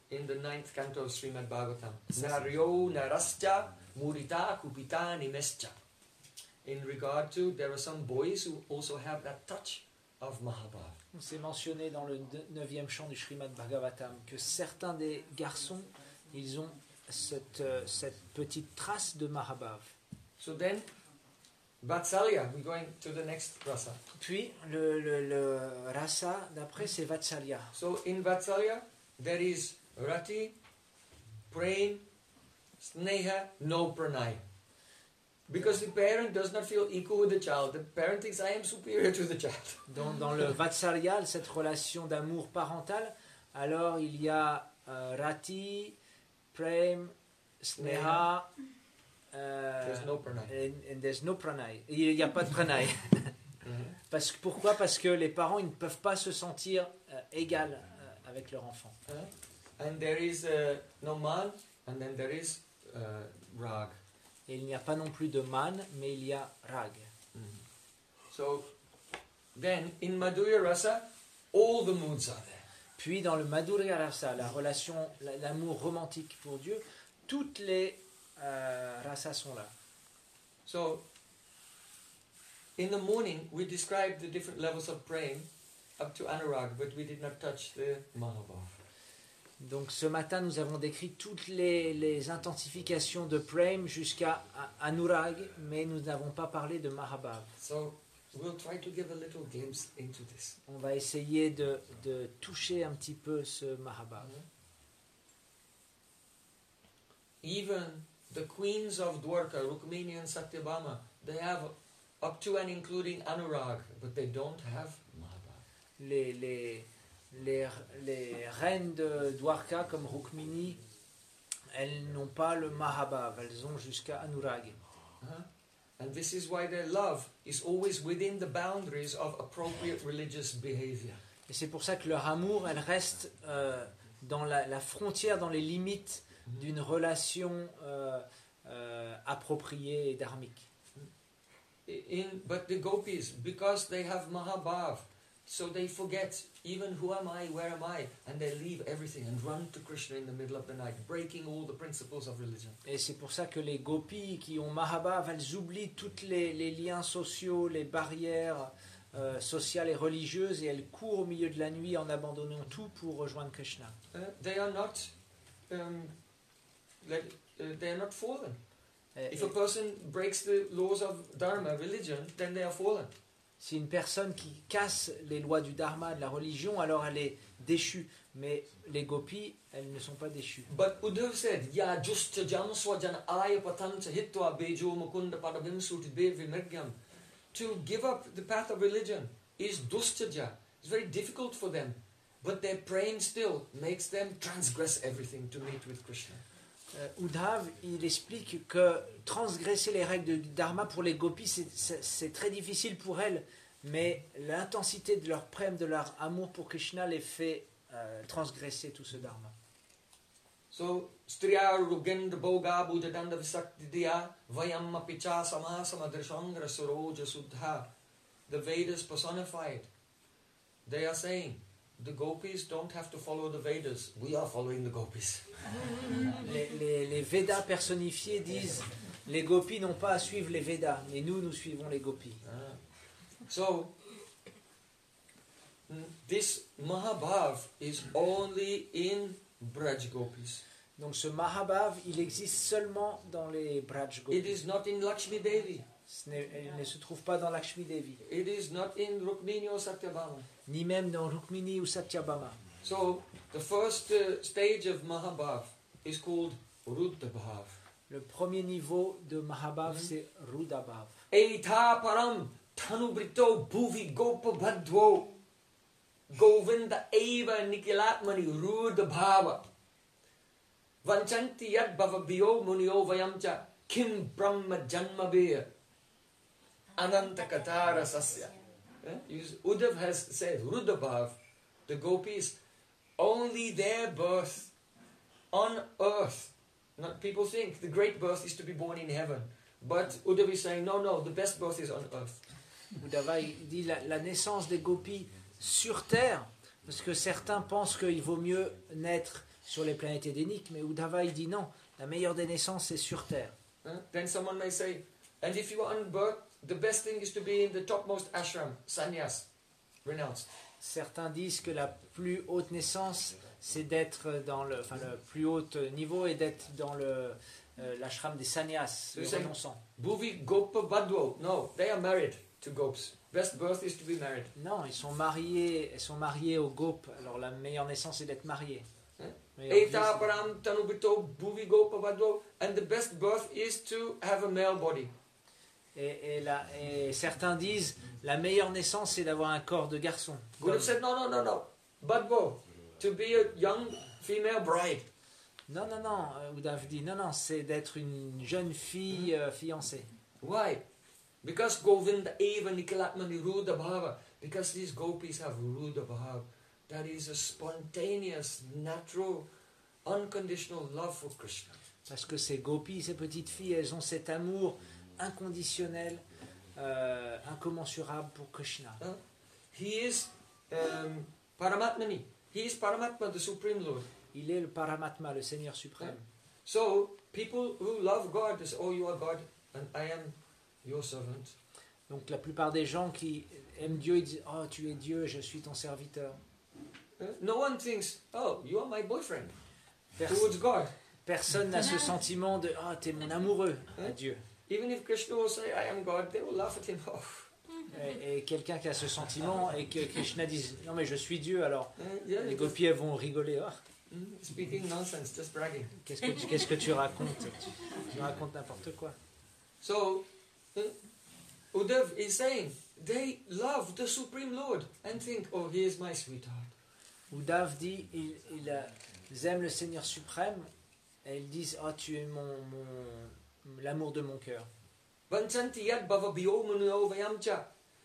in the ninth canto of Srimad Bhagavatam. Naryo narascha murita kupita nimescha. In regard to, there are some boys who also have that touch of Mahabhav. C'est mentionné dans le neuvième chant du Srimad Bhagavatam que certains des garçons, ils ont cette, euh, cette petite trace de Mahabhav. So then, Vatsalya, we're going to the next rasa. Puis le, le, le rasa d'après c'est Vatsalya. So in Vatsalya, there is Rati, Prem, Sneha, no Pranay. Because the parent does not feel equal with the child. The parent thinks I am superior to the child. Dans, dans le Vatsalya, cette relation d'amour parental, alors il y a euh, Rati, Prem, Sneha, euh, There's no Pranay. and, and there's no Pranay. Il n'y a pas de Pranay. Parce que, pourquoi? Parce que les parents ils ne peuvent pas se sentir euh, égal euh, avec leur enfant. Uh, and there is uh, no man, and then there is uh, rag. Et il n'y a pas non plus de man, mais il y a rag. Mm. So then in Madhurya Rasa, all the moods are there. Puis dans le Madhurya Rasa, la relation, l'amour romantique pour Dieu, toutes les euh, rasas sont là. So in the morning we described the different levels of praying up to Anurag, but we did not touch the Mahabhav. Donc ce matin, nous avons décrit toutes les, les intensifications de Prem jusqu'à Anurag, mais nous n'avons pas parlé de Mahabhav. So we'll try to give a little glimpse into this. On va essayer de, de toucher un petit peu ce Mahabhav. Even the queens of Dwarka, Rukmini and Satyabhama, they have up to and including Anurag, but they don't have Mahabhav. Les, les, les, les reines de Dwarka comme Rukmini, elles n'ont pas le Mahabhav, elles ont jusqu'à Anurag. Uh-huh. And this is why their love is always within the boundaries of appropriate religious behavior. Et c'est pour ça que leur amour, elle reste euh, dans la, la frontière, dans les limites d'une relation euh, euh, appropriée et dharmique. In, but the gopis, because they have Mahabhav, so they forget even who am I, where am I, and they leave everything and run to Krishna in the middle of the night, breaking all the principles of religion. Et c'est pour ça que les gopis qui ont Mahabhav, elles oublient tous les, les liens sociaux, les barrières euh, sociales et religieuses, et elles courent au milieu de la nuit en abandonnant tout pour rejoindre Krishna. Uh, they are not, um, let, uh, they are not fallen. Et, If a person breaks the laws of dharma, religion, then they are fallen. Si une personne qui casse les lois du dharma, de la religion, alors elle est déchue. Mais les gopis, elles ne sont pas déchues. But Uddhav said, Ya justa jam swajan aya patancha hitva bejo mukunda padabim suti bevi mergyam. To give up the path of religion is dustaja. It's very difficult for them. But their praying still makes them transgress everything to meet with Krishna. Euh, Uddhav, il explique que transgresser les règles du dharma pour les gopis, c'est, c'est, c'est très difficile pour elles, mais l'intensité de leur prème, de leur amour pour Krishna les fait euh, transgresser tout ce dharma. So, striya rugendra boga buddhadanda visaktidiya vayam apicha samasama drishangra suroja suddha. The Vedas personified. They are saying, the gopis don't have to follow the Vedas. We are following the gopis. Les, les, les Védas personnifiés disent les gopis n'ont pas à suivre les Védas, mais nous, nous suivons les gopis. Ah. So, this Mahabhav is only in Braj gopis. Donc ce Mahabhav, il existe seulement dans les Braj It gopis. is not in Lakshmi Devi. Ce n'est- il ne se trouve pas dans Lakshmi Devi, It is not in Rukmini or Satyabhama. ni même dans Rukmini ou Satyabhama. So, the first uh, stage of Mahabhav is called Ruddhabhav. Le premier niveau de Mahabhav, Mhm. c'est Rudabhav. Eitha param tanubrito bhuvi gopa bhadvo govinda eva nikilatmani Ruddhabhava vanchanti yad bhavabhyo munyo vayamcha kim brahma janmabheya ananta katara sasya. Eh? Uddhav has said, Ruddhabhav, the gopis, only their birth on earth. Not, people think the great birth is to be born in heaven. But Uddhav is saying, no, no, the best birth is on earth. Uddhava il dit la, la naissance des gopis sur terre, parce que certains pensent qu'il vaut mieux naître sur les planètes édéniques, mais Uddhava il dit non, la meilleure des naissances c'est sur terre. Huh? Then someone may say, and if you are on birth, the best thing is to be in the topmost ashram, sannyas, renounced. Certains disent que la plus haute naissance c'est d'être dans le, enfin le plus haut niveau et d'être dans le euh, l'ashram des sannyas, So le you say, renonçant. Bhuvi Gopa Badwo. No, they are married to gops. Best birth is to be married. Non, ils sont mariés, ils sont mariés au gop. Alors la meilleure naissance c'est d'être marié. Hein? Meilleure vie, Eta c'est- param tanubito Bhuvi Gopa Badwo. And the best birth is to have a male body. Et, et, la- et certains disent la meilleure naissance c'est d'avoir un corps de garçon. Would have Comme- said, no, no, no, no. Badwo, to be a young female bride. Non, non, non, euh, Uddhav dit non, non, c'est d'être une jeune fille euh, fiancée. Why? Because Govinda eva Nikalatmani Ruda Bhava. Because these gopis have Ruda Bhava. That is a spontaneous, natural, unconditional love for Krishna. Parce que ces gopis, ces petites filles, elles ont cet amour inconditionnel, euh, incommensurable pour Krishna. Huh? He is um, Paramatmani. He is Paramatma, the Supreme Lord. Il est le Paramatma, le Seigneur suprême. So, people who love God, they say, oh, you are God, and I am your servant. Donc la plupart des gens qui aiment Dieu, ils disent oh tu es Dieu, je suis ton serviteur. Huh? No one thinks, oh, you are my boyfriend. Pers- Towards God. personne n'a ce sentiment de ah t'es mon amoureux à Dieu. Even if Krishna will say, I am God, they will laugh at him. Oh. Et, et quelqu'un qui a ce sentiment et que Krishna dise non mais je suis Dieu, alors Uh, yeah, les just, gopis elles vont rigoler. Ah, mm, speaking nonsense, just bragging. qu'est-ce que tu, qu'est-ce que tu racontes tu, tu racontes n'importe quoi. So, uh, Uddhav is saying, they love the Supreme Lord and think, oh, he is my sweetheart. Uddhav dit ils, ils, euh, ils aiment le Seigneur suprême et ils disent oh tu es mon, mon l'amour de mon cœur. Vanchanti yad bhava bhyo muno vayamcha.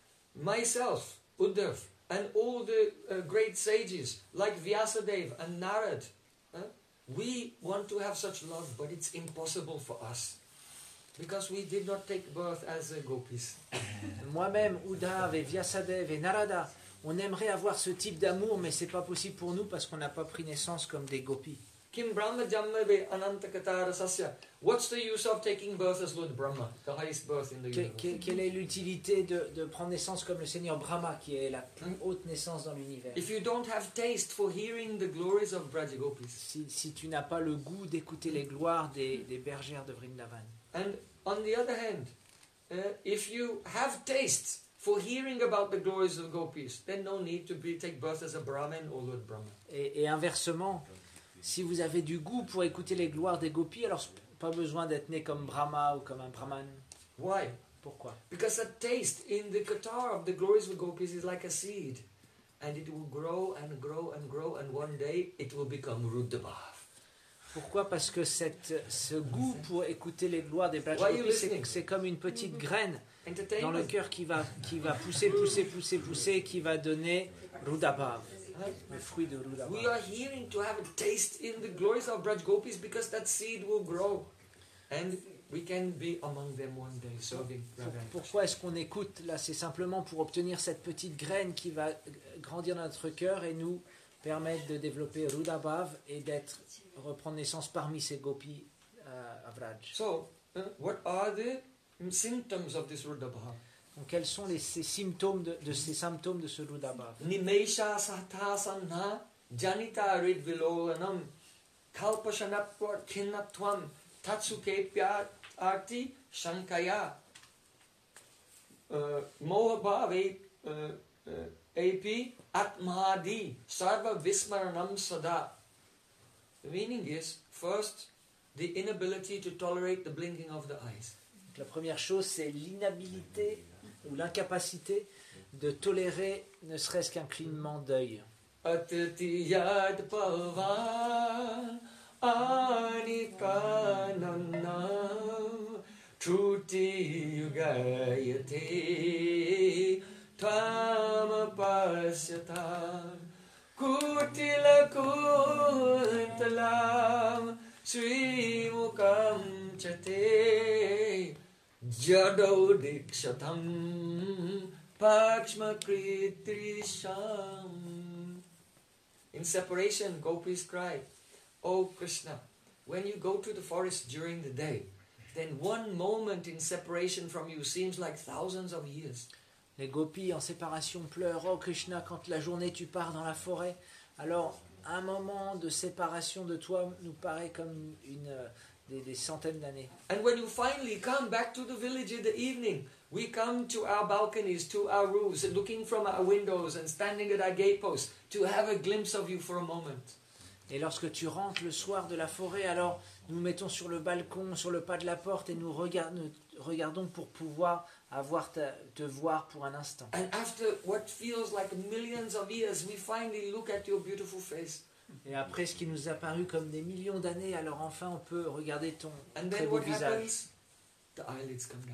Myself, Uddhav, and all the uh, great sages like Vyasadeva and Narad, huh? we want to have such love, but it's impossible for us. Because we did not take birth as uh, gopis. Moi-même, Uddhav et Vyasadeva et Narada, on aimerait avoir ce type d'amour, mais c'est pas possible pour nous parce qu'on n'a pas pris naissance comme des gopis. Kim Brahma Jammave Ananta Katara Sasya. What's the use of taking birth as Lord Brahma, the highest birth in the Que- universe? que- quelle est l'utilité de, de prendre naissance comme le Seigneur Brahma, qui est la plus haute naissance dans l'univers? If you don't have taste for hearing the glories of Braja Gopis, Si, si tu n'as pas le goût d'écouter les gloires des, des bergères de Vrindavan. and on the other hand, uh, if you have taste for hearing about the glories of Gopis, then no need to be take birth as a Brahmin or Lord Brahma. Et, et inversement, si vous avez du goût pour écouter les gloires des gopis, alors pas besoin d'être né comme Brahma ou comme un Brahman. Why? Pourquoi? Because that taste in the qatar of the glories of Gopis is like a seed, and it will grow and grow and grow, and one day it will become Rudrabhav. Pourquoi? Parce que cette, ce goût pour écouter les gloires des Why are you bergères, c'est, listening? c'est comme une petite graine dans le Entertainment. cœur qui va, qui va pousser, pousser, pousser, pousser, qui va donner Rudabhav, Huh? le fruit de We Rudabhav. are hearing to have a taste in the glories of Braj Gopis because that seed will grow, and we can be among them one day serving Pour- Radha. Pourquoi est-ce qu'on écoute? Là, c'est simplement pour obtenir cette petite graine qui va grandir dans notre cœur et nous permettre de développer Rudabhav et d'être reprendre naissance parmi ces gopis euh, à Vraj. So, uh, what are the mm, symptoms of this Rudabhav? Donc, quels sont les, ces symptômes de, de ces symptômes de ce Rudabhav? Nimesha sathasanha janita rid vilolanam kalpashanatva khinnatvam tatsukepya arti shankaya uh, mohabhave uh, uh, api atmadi sarva vismaranam sada. The meaning is, first, the inability to tolerate the blinking of the eyes. Donc, la première chose, c'est l'inhabilité ou l'incapacité de tolérer ne serait-ce qu'un clignement d'œil. Atitiyad pavan anikananam truti yugayate tvam pasyatam kutila kuntalam sri mukam chate jado dikshatam pakshma kritrisham. In separation, gopis cry, Oh Krishna, when you go to the forest during the day, then one moment in separation from you seems like thousands of years. Les gopis en séparation pleurent. Oh Krishna, quand la journée tu pars dans la forêt, alors un moment de séparation de toi nous paraît comme une, euh, des, des centaines d'années. And when you finally come back to the village in the evening, we come to our balconies, to our roofs, and looking from our windows and standing at our gateposts to have a glimpse of you for a moment. Et lorsque tu rentres le soir de la forêt, alors nous mettons sur le balcon, sur le pas de la porte, et nous regardons, nous regardons pour pouvoir avoir ta, te voir pour un instant. And after what feels like millions of years, we finally look at your beautiful face. Et après ce qui nous a paru comme des millions d'années, alors enfin on peut regarder ton And très then beau what visage. happens? The eyelids come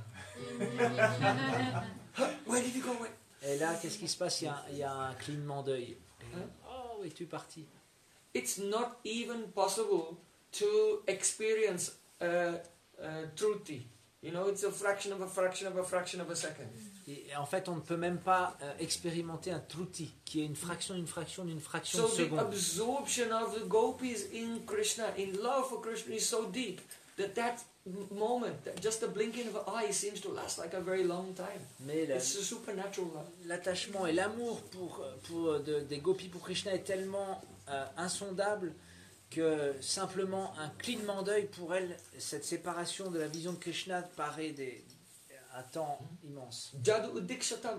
down. Where did you go? Where? Et là, qu'est-ce qui se passe? Il y a, il y a un clignement d'œil. Et, Hein? oh, où es-tu parti? It's not even possible to experience uh, uh, truthi. You know, it's a fraction of a fraction of a fraction of a second. Et, et en fait, on ne peut même pas euh, expérimenter un truti, qui est une fraction, une fraction d'une fraction So de the seconde. absorption of the gopis in Krishna, in love for Krishna, is so deep that that m- moment, that just a blinking of an eye, seems to last like a very long time. Mais la- It's a supernatural love. l'attachement et l'amour pour, pour de- des gopis pour Krishna est tellement euh, insondable que simplement un clignement d'œil pour elle, cette séparation de la vision de Krishna paraît des, un temps immense. Jadu udikshatam,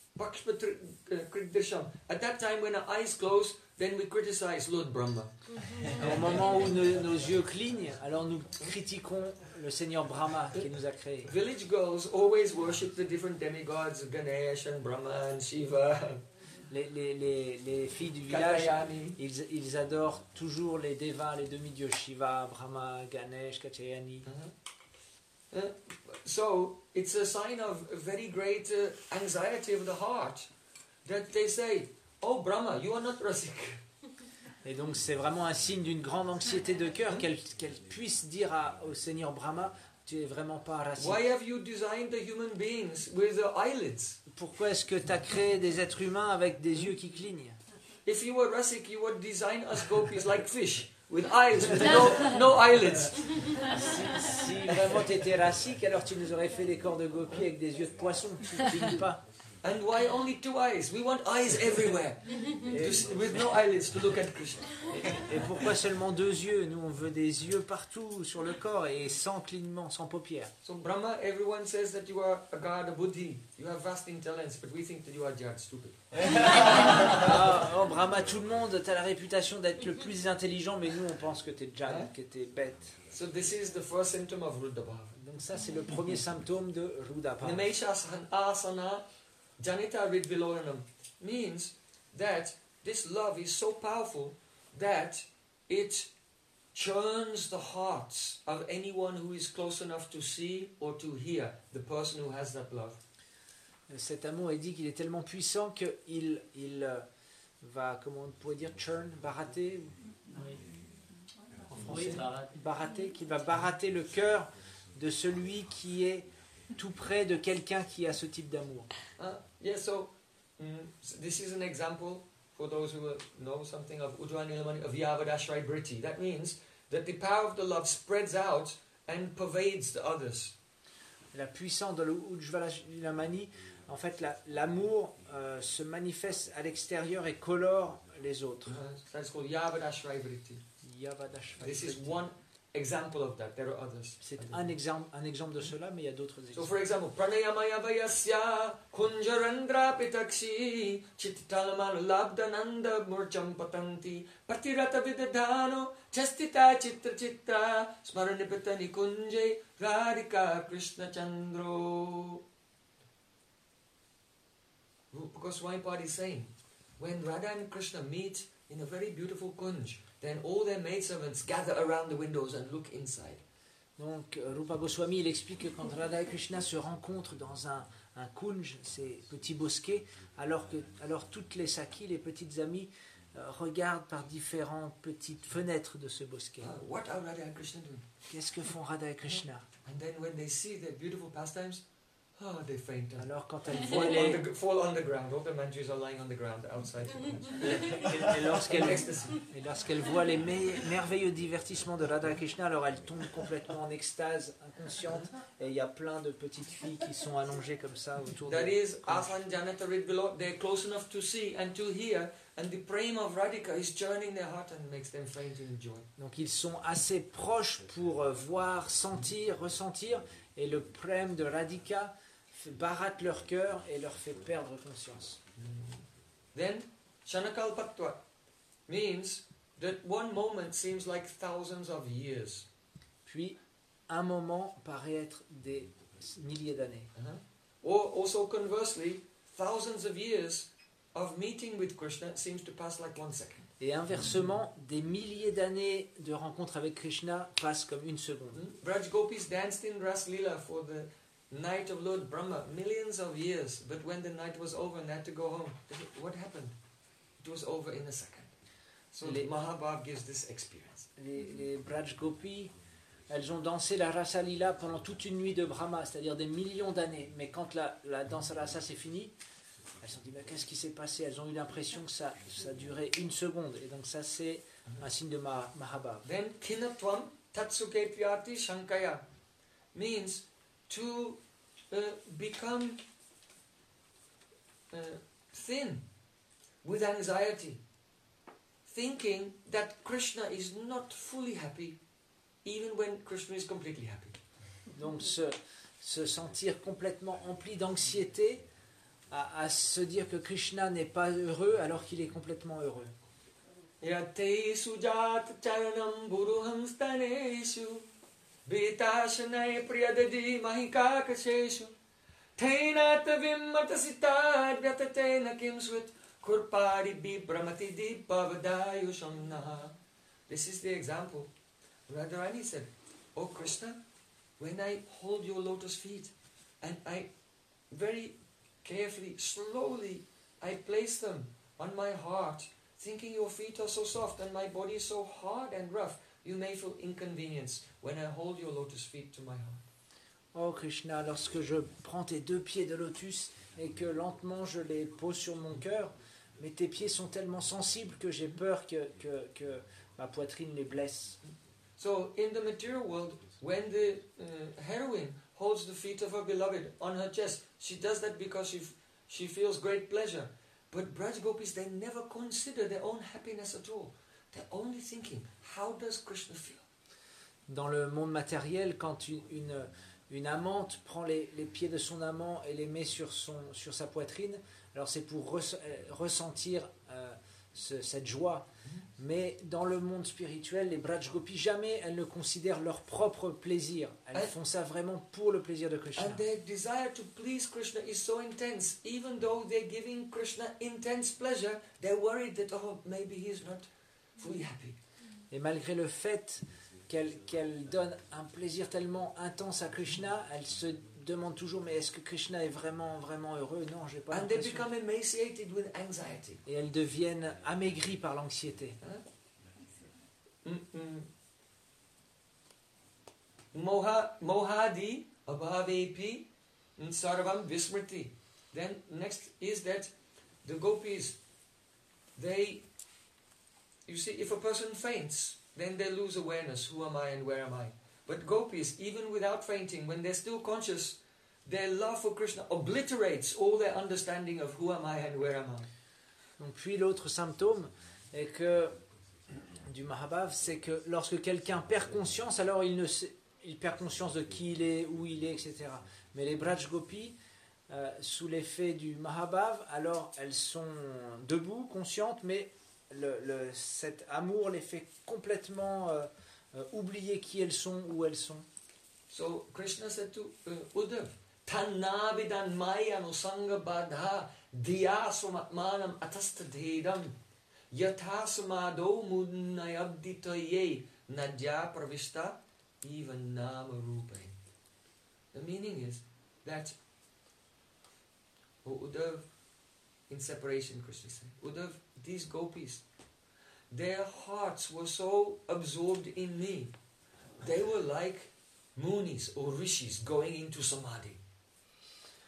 pakshpatridisham. At that time, when our eyes close, then we criticize Lord Brahma. Au moment où nos, nos yeux clignent, alors nous critiquons le Seigneur Brahma qui nous a créés. Village girls always worship the different demigods, Ganesh and Brahma and Shiva, Les, les, les, les filles du village, Katyayani. ils, ils adorent toujours les devas, les demi-dieux Shiva, Brahma, Ganesh, Katyayani. Uh-huh. Uh, so it's a sign of very great uh, anxiety of the heart that they say, "Oh Brahma, you are not Rasik." Et donc c'est vraiment un signe d'une grande anxiété de cœur qu'elle qu'elle puisse dire à- au Seigneur Brahma, tu es vraiment pas raciste. Why have you designed the human beings with the eyelids? Pourquoi est-ce que tu as créé des êtres humains avec des yeux qui clignent? If you were Rasik, you would design us gopis like fish, with eyes, with no, no eyelids. Si, si vraiment tu étais racique, alors tu nous aurais fait des corps de gopi avec des yeux de poisson qui ne clignent pas. And why only two eyes? We want eyes everywhere, Et, to see- with no eyelids to look at Krishna. et pourquoi seulement deux yeux? Nous on veut des yeux partout sur le corps et sans clignement, sans paupières. So Brahma, everyone says that you are a god, a buddhi. You have vast intelligence, but we think that you are just stupid. Ah, oh Brahma, tout le monde, tu as la réputation d'être le plus intelligent, mais nous on pense que tu es Jan, que tu es bête. So this is the first symptom of Ruddha Bhava. Donc ça c'est le premier symptôme de Rudabhava. Nimesha asana janita vidviloranam means that this love is so powerful that it churns the hearts of anyone who is close enough to see or to hear the person who has that love. Cet amour est dit qu'il est tellement puissant qu'il il euh, va, comment on pourrait dire, churn, barater, en français, barater, qu'il va barater le cœur de celui qui est tout près de quelqu'un qui a ce type d'amour. Uh, yeah, so mm, this is an example for those who uh, know something of Ujjwala Nilamani, of Yavadashray Briti. That means that the power of the love spreads out and pervades the others. La puissance de l'Ujjvala Nilamani, en fait, la- l'amour euh, se manifeste à l'extérieur et colore les autres. Uh, that's called Yavadashray Briti. Yavadashvai. This is one example of that. There are others. C'est un exemple, un exemple de cela, mais il y a d'autres So, exemples. for example, Pranayamaya Vayasya Kunjarandra Pitakshi Chittalamanu Labdananda Murcham Patanti Patirata Vidadhano Chastita Chitra Chitra Smaranipatani Kunje Radhika Krishna Chandro. Rupa Goswami Pad is saying, when Radha and Krishna meet in a very beautiful kunj, then all their maidservants gather around the windows and look inside. Donc Rupa Goswami il explique que quand Radha et Krishna se rencontrent dans un, un kunj, ces petits bosquets, alors que alors toutes les sakis, les petites amies, euh, regardent par différentes petites fenêtres de ce bosquet. Uh, what are Radha and Krishna doing? Qu'est-ce que font Radha et Krishna? And then when they see their beautiful pastimes, oh, they fainted. Alors quand elles Fall voient on, les, the, fall on the ground. All the manjus are lying on the ground outside. et, et lorsqu'elles, Ecstasy. et lorsqu'elles voient les me- merveilleux divertissements de Radha Krishna, alors elles tombent complètement en extase inconsciente, et il y a plein de petites filles qui sont allongées comme ça autour de That is, Asan Janata Ridvilo, they're close enough to see and to hear, and the prema of Radhika is churning their heart and makes them faint in joy. Donc ils sont assez proches pour euh, voir, sentir, ressentir, et le prème de Radhika fait baratte leur cœur et leur fait perdre conscience. Then, Shanakalpatva means that one moment seems like thousands of years. Puis un moment paraît être des milliers d'années. Uh-huh. Or also conversely, thousands of years of meeting with Krishna seems to pass like one second. Et inversement, des milliers d'années de rencontres avec Krishna passent comme une seconde. Hmm? Braj Gopis danced in Ras Leela for the night of Lord Brahma, millions of years, but when the night was over and they had to go home, what happened? It was over in a second. So Les- Mahabharata gives this experience. Les, les Braj Gopis, elles ont dansé la Rasa Lila pendant toute une nuit de Brahma, c'est-à-dire des millions d'années. Mais quand la, la danse Rasa s'est finie, elles se sont dit, mais qu'est-ce qui s'est passé? Elles ont eu l'impression que ça, ça durait une seconde. Et donc ça, c'est un signe de Ma- Mahabharata. Then Kinatvam Tatsuke Pyati Shankaya means to uh, become uh, thin with anxiety, thinking that Krishna is not fully happy, even when Krishna is completely happy. Donc se, se sentir complètement empli d'anxiété, à, à se dire que Krishna n'est pas heureux alors qu'il est complètement heureux. Yate sujat charanam buruham staneshu Betashanay priyadadi mahikakasheshu Tena tavim matasitad vyatatena kimswit Kurpari bibramati dipavadayu shamna. This is the example. Radharani said, Oh Krishna, when I hold your lotus feet and I very carefully, slowly, I place them on my heart, thinking your feet are so soft and my body is so hard and rough, you may feel inconvenience when I hold your lotus feet to my heart. Oh Krishna, lorsque je prends tes deux pieds de lotus et que lentement je les pose sur mon cœur, mais tes pieds sont tellement sensibles que j'ai peur que, que, que ma poitrine les blesse. So in the material world, when the uh, heroine holds the feet of her beloved on her chest, she does that because she, f- she feels great pleasure. But Braj Gopis, they never consider their own happiness at all. They're only thinking, how does Krishna feel? Dans le monde matériel, quand une, une, une amante prend les, les pieds de son amant et les met sur, son, sur sa poitrine, alors c'est pour res- euh, ressentir euh, ce- cette joie. Mais dans le monde spirituel, les Braj Gopis, jamais elles ne considèrent leur propre plaisir. Elles And- font ça vraiment pour le plaisir de Krishna. And their desire to please Krishna is so intense. Even though they're giving Krishna intense pleasure, they're worried that, oh, maybe he's not fully happy. Et malgré le fait qu'elles qu'elles donnent un plaisir tellement intense à Krishna, elles se demandent toujours, mais est-ce que Krishna est vraiment, vraiment heureux? Non, je n'ai pas And they l'impression. become emaciated with anxiety. Et elles deviennent amaigries par l'anxiété. Mm-mm. Moha, mohadi abhavepi sarvam vismriti. Then next is that the gopis, they, you see, if a person faints, then they lose awareness. Who am I and where am I? But gopis, even without fainting, when they're still conscious, their love for Krishna obliterates all their understanding of who am I and where am I. Donc, puis l'autre symptôme est que, du Mahabhav, c'est que lorsque quelqu'un perd conscience, alors il, ne sait, il perd conscience de qui il est, où il est, et cetera. Mais les Braj Gopis, euh, sous l'effet du Mahabhav, alors elles sont debout, conscientes, mais le, le, cet amour les fait complètement euh, euh, oublier qui elles sont, où elles sont. So Krishna said to uh, Uddhav, Tanna vidan maya anusanga badha diya sumatmanam atastadhedam yatha samado munnayabditaye nadya pravishta even nama rupe. The meaning is that, oh Uddhav, in separation Krishna said, Uddhav, these gopis, their hearts were so absorbed in me, they were like Munis or Rishis going into Samadhi.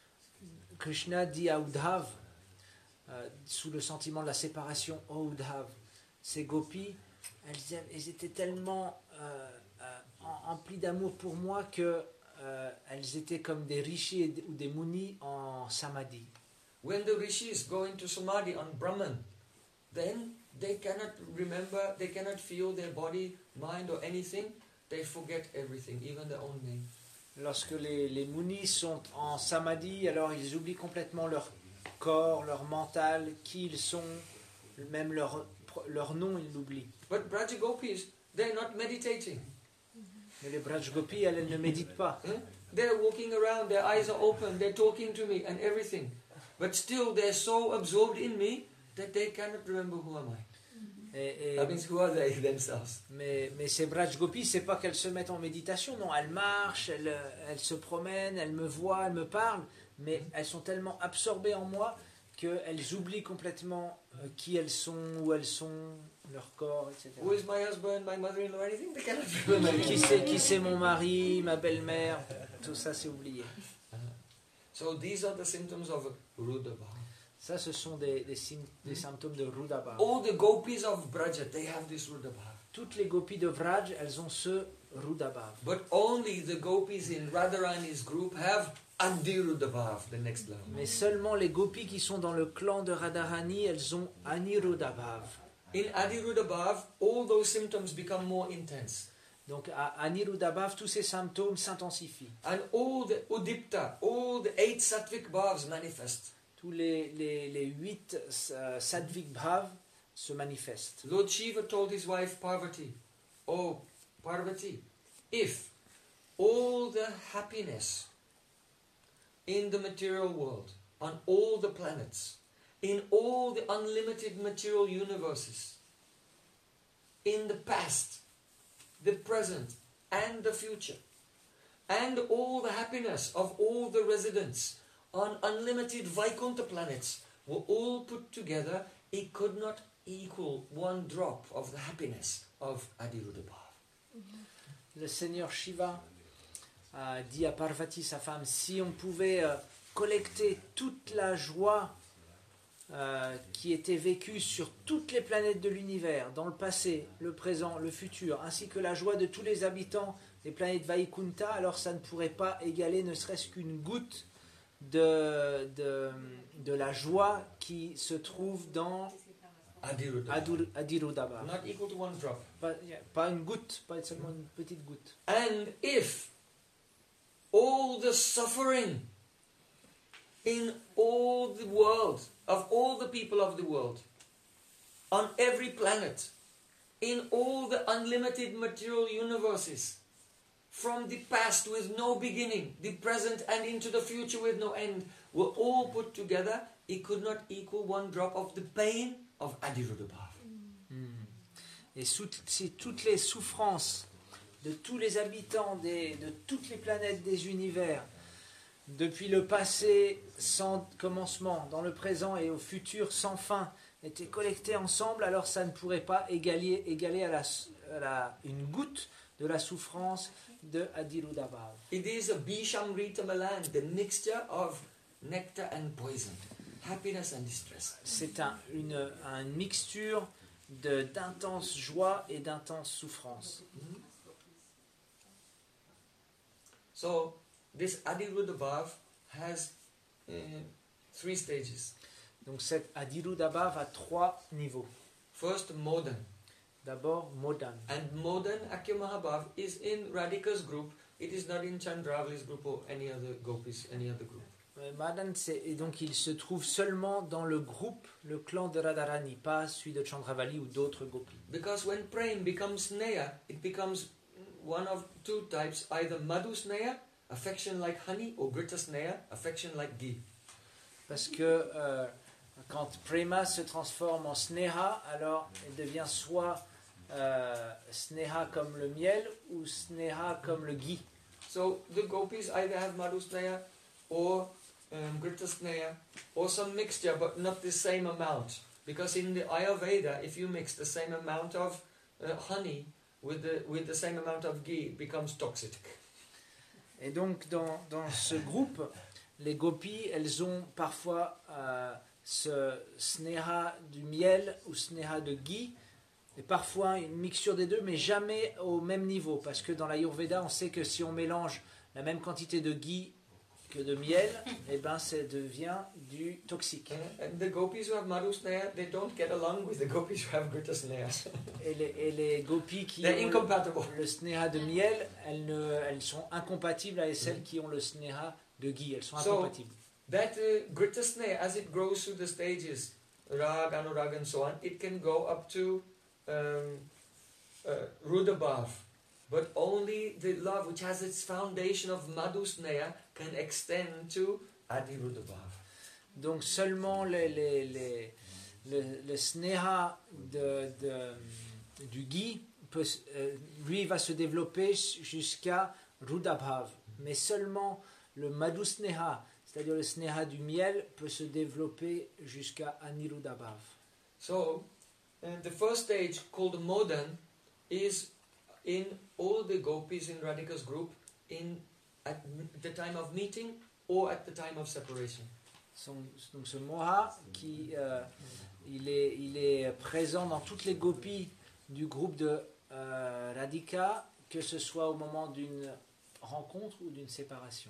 Krishna dit à Uddhav, euh, sous le sentiment de la séparation, oh Uddhav, ces gopis, elles, elles étaient tellement euh, euh, emplies d'amour pour moi que euh, elles étaient comme des rishis ou des munis en samadhi. When the rishis go into samadhi on Brahman, then they cannot remember, they cannot feel their body, mind or anything. They forget everything, even their own name. Lorsque les, les munis sont en samadhi, alors ils oublient complètement leur corps, leur mental, qui ils sont, même leur, leur nom, ils l'oublient. But Braj Gopis, they're not meditating. Mais les Braj Gopis, elles, elles ne méditent pas. Eh? They're walking around, their eyes are open, they're talking to me and everything. But still they're so absorbed in me that they cannot remember who am I. Et, et, That means who are they themselves? mais, mais ces Braj Gopis, c'est pas qu'elles se mettent en méditation, non, elles marchent, elles, elles se promènent, elles me voient, elles me parlent, mais elles sont tellement absorbées en moi qu'elles oublient complètement euh, qui elles sont, où elles sont, leur corps, et cetera. Who is my husband, my mother-in-law, anything? They cannot remember. Qui c'est, qui c'est mon mari, ma belle-mère, tout ça c'est oublié. So these are the symptoms of Rudabha. Ça, ce sont des, des, sim- des symptômes de Rudabha. All the gopis of Braja, they have this Rudabha. Toutes les gopis de Vraj, elles ont ce Rudabha. But only the gopis in Radharani's group have Adirudabha, the next level. Mais seulement les gopis qui sont dans le clan de Radharani, elles ont Anirudabhav. In Adirudabhav, all those symptoms become more intense. Donc à Anirudabhav, tous ces symptômes s'intensifient. And all the Udipta, all the eight Sattvic bhavs manifest. Tous les, les, les huit euh, Sattvic Bhav se manifestent. Lord Shiva told his wife Parvati, "Oh, Parvati, if all the happiness in the material world, on all the planets, in all the unlimited material universes, in the past, the present, and the future, and all the happiness of all the residents on unlimited Vaikuntha planets were all put together, it could not equal one drop of the happiness of Adirudabhav." Le Seigneur Shiva a dit à Parvati, sa femme, si on pouvait euh, collecter toute la joie euh, qui était vécue sur toutes les planètes de l'univers, dans le passé, le présent, le futur, ainsi que la joie de tous les habitants des planètes Vaikunta, alors ça ne pourrait pas égaler ne serait-ce qu'une goutte de, de, de la joie qui se trouve dans Adirudabhav. Adur- Adirudabha. Not equal to one drop. Pas, pas une goutte, pas seulement une petite goutte. And if all the suffering in all the world, of all the people of the world, on every planet, in all the unlimited material universes, from the past with no beginning, the present and into the future with no end, were all put together, it could not equal one drop of the pain of Adirudabhav. Et sous- si toutes les souffrances de tous les habitants des- de toutes les planètes des univers, depuis le passé sans commencement, dans le présent et au futur sans fin, étaient collectées ensemble, alors ça ne pourrait pas égaler, égaler à, la, à la- une goutte de la souffrance de Adirudabhav. It is a Bishamrita Malan, the mixture of nectar and poison, happiness and distress. C'est un, une, une mixture de- d'intense joie et d'intense souffrance. So, this Adirudabhav has uh, three stages. Donc cet Adirudabhav a trois niveaux. First, Modan. D'abord, Modan. And Modan Akya Mahabhav is in Radhika's group. It is not in Chandravali's group or any other gopis, any other group. Euh, Madan, c'est- et donc il se trouve seulement dans le groupe, le clan de Radharani, pas celui de Chandravali ou d'autres gopis. Because when praying becomes sneha, it becomes one of two types, either Madhu sneha, affection like honey, or Grita sneha, affection like ghee. Parce que euh, quand Prema se transforme en Sneha, alors elle devient soit euh, Sneha comme le miel ou Sneha comme le ghee. So the gopis either have Madhu sneha or um, Grita sneha or some mixture, but not the same amount. Because in the Ayurveda, if you mix the same amount of uh, honey with the with the same amount of ghee, it becomes toxic. Et donc dans, dans ce groupe, les gopis, elles ont parfois euh, ce sneha du miel ou sneha de ghee, et parfois une mixture des deux, mais jamais au même niveau, parce que dans l'Ayurveda, on sait que si on mélange la même quantité de ghee que de miel, eh ben, ça devient du toxique. Uh, and the gopis who have madhu sneha, they don't get along with the gopis who have ghruta sneha. Et les, et les gopis qui They're ont incompatible. le, le sneha de miel, elles, ne, elles sont incompatibles avec celles qui ont le sneha de ghee. Elles sont So, incompatibles. That uh, ghruta sneha, as it grows through the stages, rag, anurag and so on, it can go up to um, uh, rudabhav. But only the love which has its foundation of madhu sneha can extend to adi rudabhav. Donc seulement les, les, les, le, le sneha de, de, du ghee, peut, euh, lui va se développer jusqu'à rudabhav. Mais seulement le madhu sneha, c'est-à-dire le sneha du miel, peut se développer jusqu'à anirudabhav. So, uh, the first stage called modan is in all the gopis in Radhika's group in at the time of meeting or at the time of separation. Son, donc ce moha, qui, euh, il, est, il est présent dans toutes les gopis du groupe de euh, Radhika, que ce soit au moment d'une rencontre ou d'une séparation.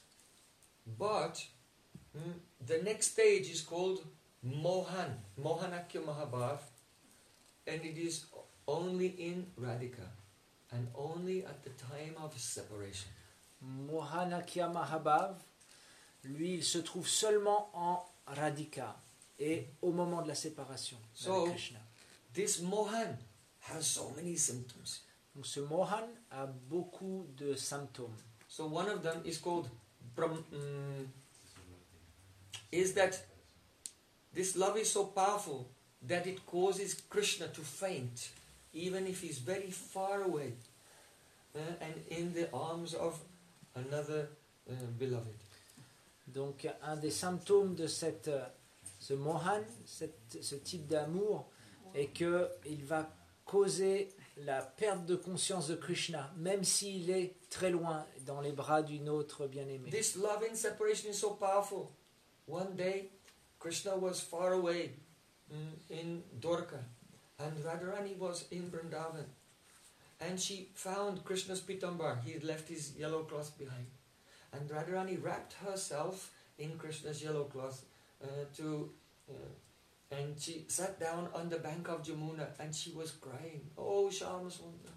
But mm, the next stage is called Mohan, Mohanakya Mahabhav, and it is only in Radhika and only at the time of separation. Mohanakya Mahabhav, lui, il se trouve seulement en Radhika et au moment de la séparation So, avec Krishna. This Mohan has so many symptoms. Donc ce Mohan a beaucoup de symptômes. So one of them is called Brahm, mm, is that this love is so powerful that it causes Krishna to faint, even if he's very far away uh, and in the arms of another uh, beloved. Donc un des symptômes de cette, ce Mohan, cette, ce type d'amour, est qu'il va causer la perte de conscience de Krishna, même s'il est très loin dans les bras d'une autre bien-aimée. This love in separation is so powerful. One day, Krishna was far away mm, in Dwarka, and Radharani was in Vrindavan, and she found Krishna's pitambar. He had left his yellow cloth behind, and Radharani wrapped herself in Krishna's yellow cloth uh, to. Uh, And she sat down on the bank of Jamuna and she was crying. Oh, Shyama Sundar.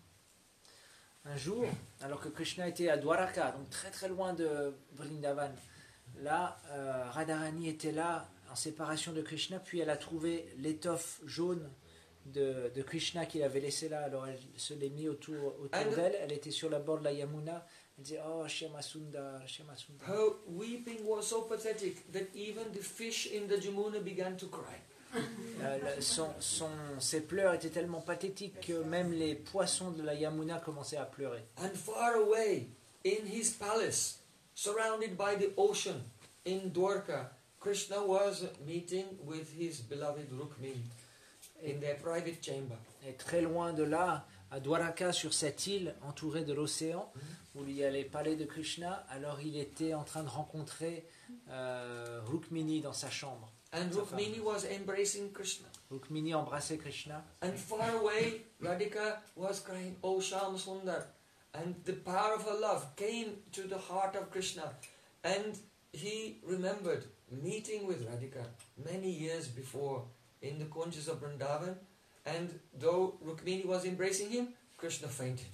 Un jour, alors que Krishna était à Dwaraka, donc très très loin de Vrindavan, là, euh, Radharani était là en séparation de Krishna, puis elle a trouvé l'étoffe jaune de, de Krishna qu'il avait laissé là, alors elle se l'est mise autour, autour d'elle, elle était sur la bord de la Yamuna, elle disait « Oh, Shyama Sundar, Shyama Sundar ». Her weeping was so pathetic that even the fish in the Jamuna began to cry. Euh, le- son, son, ses pleurs étaient tellement pathétiques que même les poissons de la Yamuna commençaient à pleurer. And far away, in his palace, surrounded by the ocean, in Dwarka, Krishna was meeting with his beloved Rukmini in their private chamber. Et très loin de là, à Dwaraka, sur cette île entourée de l'océan, où il y a les palais de Krishna, alors il était en train de rencontrer euh, Rukmini dans sa chambre. And Rukmini was embracing Krishna. Rukmini embrassait Krishna. And far away, Radhika was crying, Oh Shyama Sundar. And the power of her love came to the heart of Krishna. And he remembered meeting with Radhika many years before in the conches of Vrindavan. And though Rukmini was embracing him, Krishna fainted.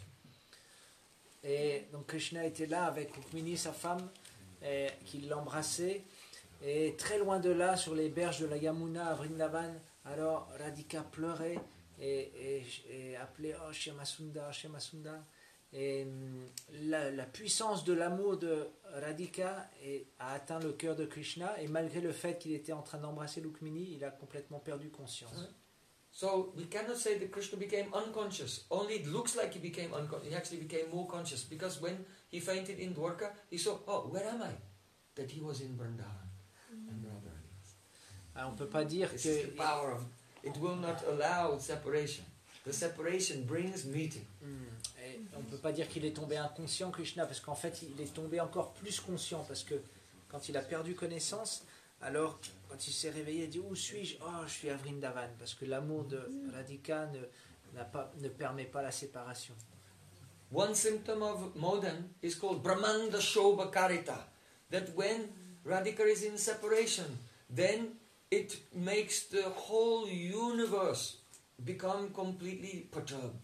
Et donc Krishna était là avec Rukmini, sa femme, et, qui l'embrassait. Et très loin de là, sur les berges de la Yamuna à Vrindavan, alors Radhika pleurait et, et, et appelait « Oh, Shyama Sundar, Shyama Sundar ». Et hum, la, la puissance de l'amour de Radhika est- a atteint le cœur de Krishna, et malgré le fait qu'il était en train d'embrasser Rukmini, il a complètement perdu conscience. So we cannot say that Krishna became unconscious. Only it looks like he became unconscious. He actually became more conscious because when he fainted in Dwarka, he saw, oh, where am I? That he was in Vrindavan. And Radharani. Alors, on ne peut pas dire This is the que... power of it will not allow separation. The separation brings meeting. Hum, et on ne peut pas dire qu'il est tombé inconscient, Krishna, parce qu'en fait, il est tombé encore plus conscient, parce que quand il a perdu connaissance, alors quand il s'est réveillé, il dit où suis-je? Oh, je suis à Vrindavan, parce que l'amour de Radhika ne, n'a pas, ne permet pas la séparation. One symptom of Modan is called Brahmanda Shobha Karita. That when Radhika is in separation, then it makes the whole universe become completely perturbed.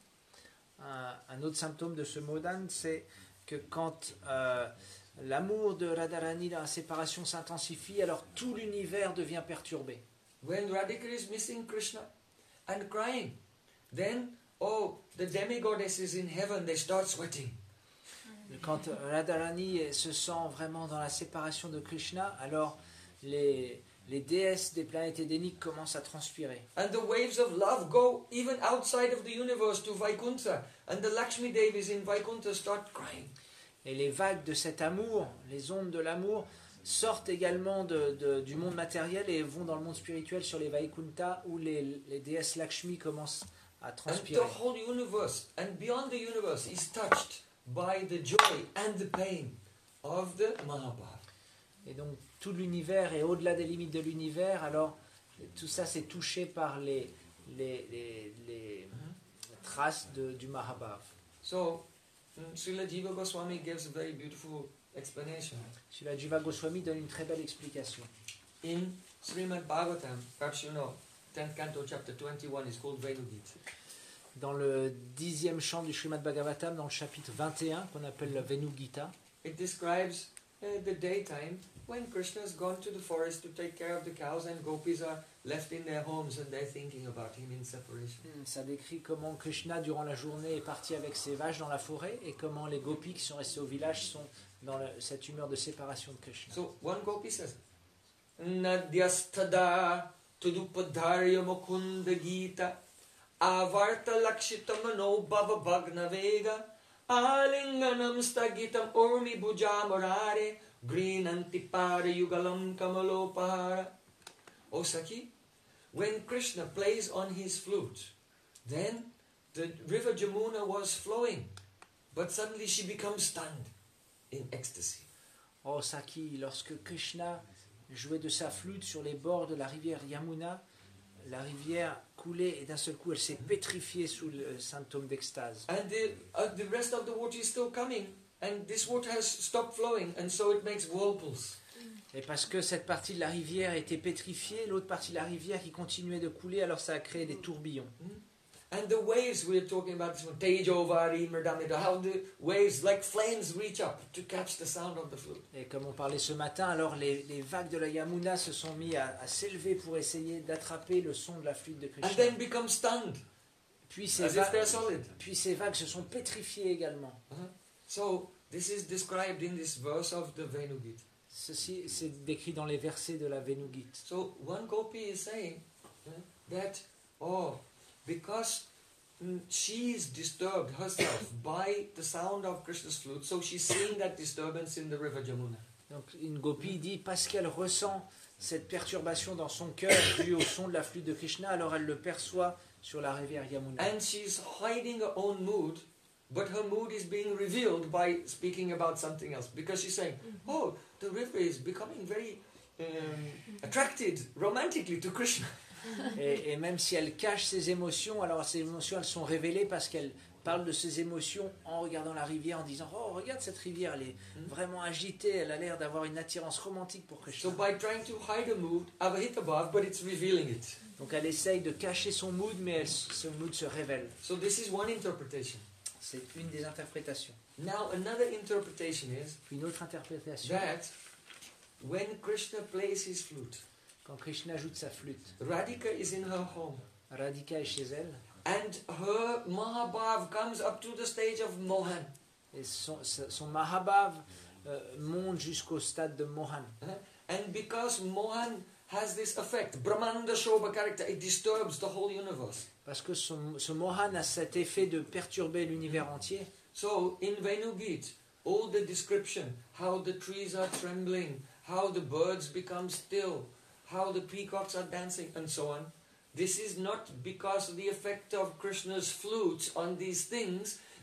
Un, un autre symptôme de ce Modan, c'est que quand euh, l'amour de Radharani dans la séparation s'intensifie, alors tout l'univers devient perturbé. When Radhika is missing Krishna and crying, then, oh, the demigoddesses in heaven, they start sweating. Quand Radharani se sent vraiment dans la séparation de Krishna, alors les, les déesses des planètes édéniques commencent à transpirer. And the waves of love go even outside of the universe to Vaikuntha. And the Lakshmi Devis in Vaikuntha start crying. Et les vagues de cet amour, les ondes de l'amour, sortent également de, de, du monde matériel et vont dans le monde spirituel sur les Vaikunta où les, les déesses Lakshmi commencent à transpirer. And the whole universe and beyond the universe is touched by the joy and the pain of the Mahabharata. Et donc tout l'univers est au-delà des limites de l'univers, alors tout ça c'est touché par les, les, les, les mm-hmm. traces de, du Mahabharata. So, Srila Jiva Goswami gives a very beautiful explanation. Srila Jiva Goswami donne une très belle explication. In Srimad Bhagavatam, perhaps you know, tenth canto, chapter twenty-one is called Venugita. Dans le dixième chant du Srimad Bhagavatam, dans le chapitre vingt et un, qu'on appelle la Venugita, it describes uh, the daytime when Krishna has gone to the forest to take care of the cows and gopis are left in their homes and they're thinking about him in separation. Ça décrit comment Krishna, durant la journée, est parti avec ses vaches dans la forêt et comment les gopis qui sont restés au village sont dans le, cette humeur de séparation de Krishna. So one gopi says, Nadyastada tudupadharya mukunda gita avarta lakshitamano bhava bhagna vega alinganam stagitam urmi bhujamarare grinanti para yugalam kamalopahara. O Saki, when Krishna plays on his flute, then the river Jamuna was flowing, but suddenly she becomes stunned in ecstasy. Oh Saki, lorsque Krishna jouait de sa flûte sur les bords de la rivière Yamuna, la rivière coulait et d'un seul coup elle s'est pétrifiée sous le symptôme d'extase. And the, uh, the rest of the water is still coming, and this water has stopped flowing, and so it makes whirlpools. Et parce que cette partie de la rivière était pétrifiée, l'autre partie de la rivière qui continuait de couler, alors ça a créé des tourbillons. And the waves, we're talking about this one, Tejovari, Mridamida, how the waves like flames reach up to catch the sound of the flute. Et comme on parlait ce matin, alors les, les vagues de la Yamuna se sont mis à, à s'élever pour essayer d'attraper le son de la flûte de Krishna. And then become stunned, Puis ces, as if vagues, they're solid. puis ces vagues se sont pétrifiées également. Uh-huh. So, this is described in this verse of the Venugita. Ceci c'est décrit dans les versets de la Venugita. So, one gopi is saying uh, that, oh, because mm, she is disturbed herself by the sound of Krishna's flute, so she's seeing that disturbance in the river Jamuna. Donc une gopi dit parce qu'elle ressent cette perturbation dans son cœur due au son de la flûte de Krishna, alors elle le perçoit sur la rivière Yamuna. And she's hiding her own mood, but her mood is being revealed by speaking about something else. Because she's saying, oh, the river is becoming very um, attracted romantically to Krishna. Et, et même si elle cache ses émotions, alors ces émotions elles sont révélées parce qu'elle parle de ses émotions en regardant la rivière, en disant oh regarde cette rivière, elle est vraiment agitée, elle a l'air d'avoir une attirance romantique pour Krishna. So by trying to hide a mood, avahita bhav, but it's revealing it. Donc elle essaye de cacher son mood, mais elle, son mood se révèle. So this is one interpretation. C'est une des interprétations. Now another interpretation is Puis une autre interprétation, that when Krishna plays his flute, quand Krishna joue de sa flûte, Radhika is in her home, Radhika est chez elle, and her Mahabhav comes up to the stage of Mohan. et son, son Mahabhav euh, monte jusqu'au stade de Mohan. And because Mohan has this effect, Brahmanda Shobha character, it disturbs the whole universe. Parce que son, ce Mohan a cet effet de perturber l'univers entier. So in Venugita, all the description, how the trees are trembling, how the birds become still, how the peacocks are dancing, and so on. This is not because of the effect of Krishna's flutes on these things,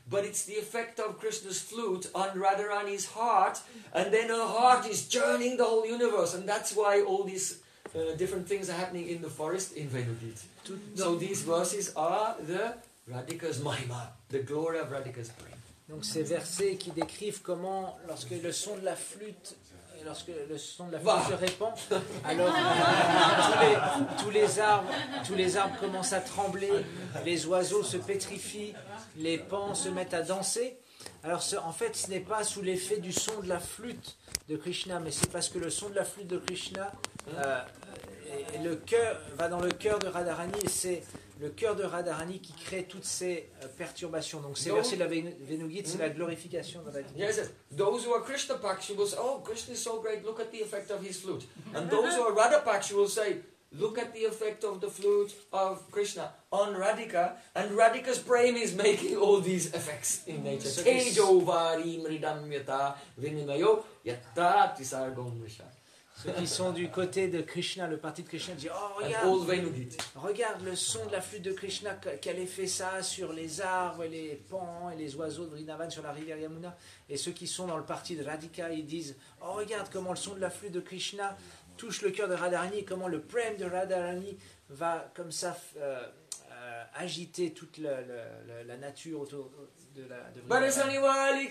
but it's the effect of Krishna's flute on Radharani's heart, and then her heart is churning the whole universe, and that's why all these uh, different things are happening in the forest in Venugit. So these verses are the Radhika's Mahima, the glory of Radhika's brain. Donc ces versets qui décrivent comment, lorsque le son de la flûte, lorsque le son de la flûte se répand, alors tous, les, tous les arbres, tous les arbres commencent à trembler, les oiseaux se pétrifient, les paons se mettent à danser. Alors ce, en fait, ce n'est pas sous l'effet du son de la flûte de Krishna, mais c'est parce que le son de la flûte de Krishna euh, et, et le cœur va dans le cœur de Radharani, et c'est le cœur de Radharani qui crée toutes ces euh, perturbations. Donc ces versets de la Venugit, c'est la glorification de Radharani. Yes, yes. Those who are Krishna Pakshi will say, oh, Krishna is so great, look at the effect of his flute. And those who are Radha Pakshi will say, look at the effect of the flute of Krishna on Radhika, and Radhika's brain is making all these effects in nature. Tejo vari mridamyata vinimayo yatta tisargom risha. Ceux qui sont du côté de Krishna, le parti de Krishna, disent oh regarde, regarde le son de la flûte de Krishna, quel effet ça a sur les arbres, et les paons et les oiseaux de Vrindavan sur la rivière Yamuna. Et ceux qui sont dans le parti de Radhika, ils disent oh regarde comment le son de la flûte de Krishna touche le cœur de Radharani, et comment le prem de Radharani va comme ça euh, euh, agiter toute la, la, la nature autour de la de Vrindavan.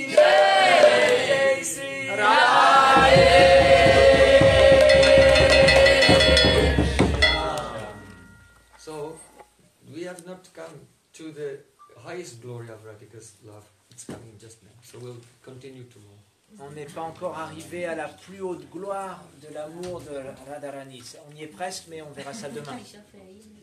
So, we have not come to the highest glory of Radhika's love. It's coming just now. So we'll continue tomorrow. On n'est pas encore arrivé à la plus haute gloire de l'amour de Radharani. On y est presque, mais on verra ça demain.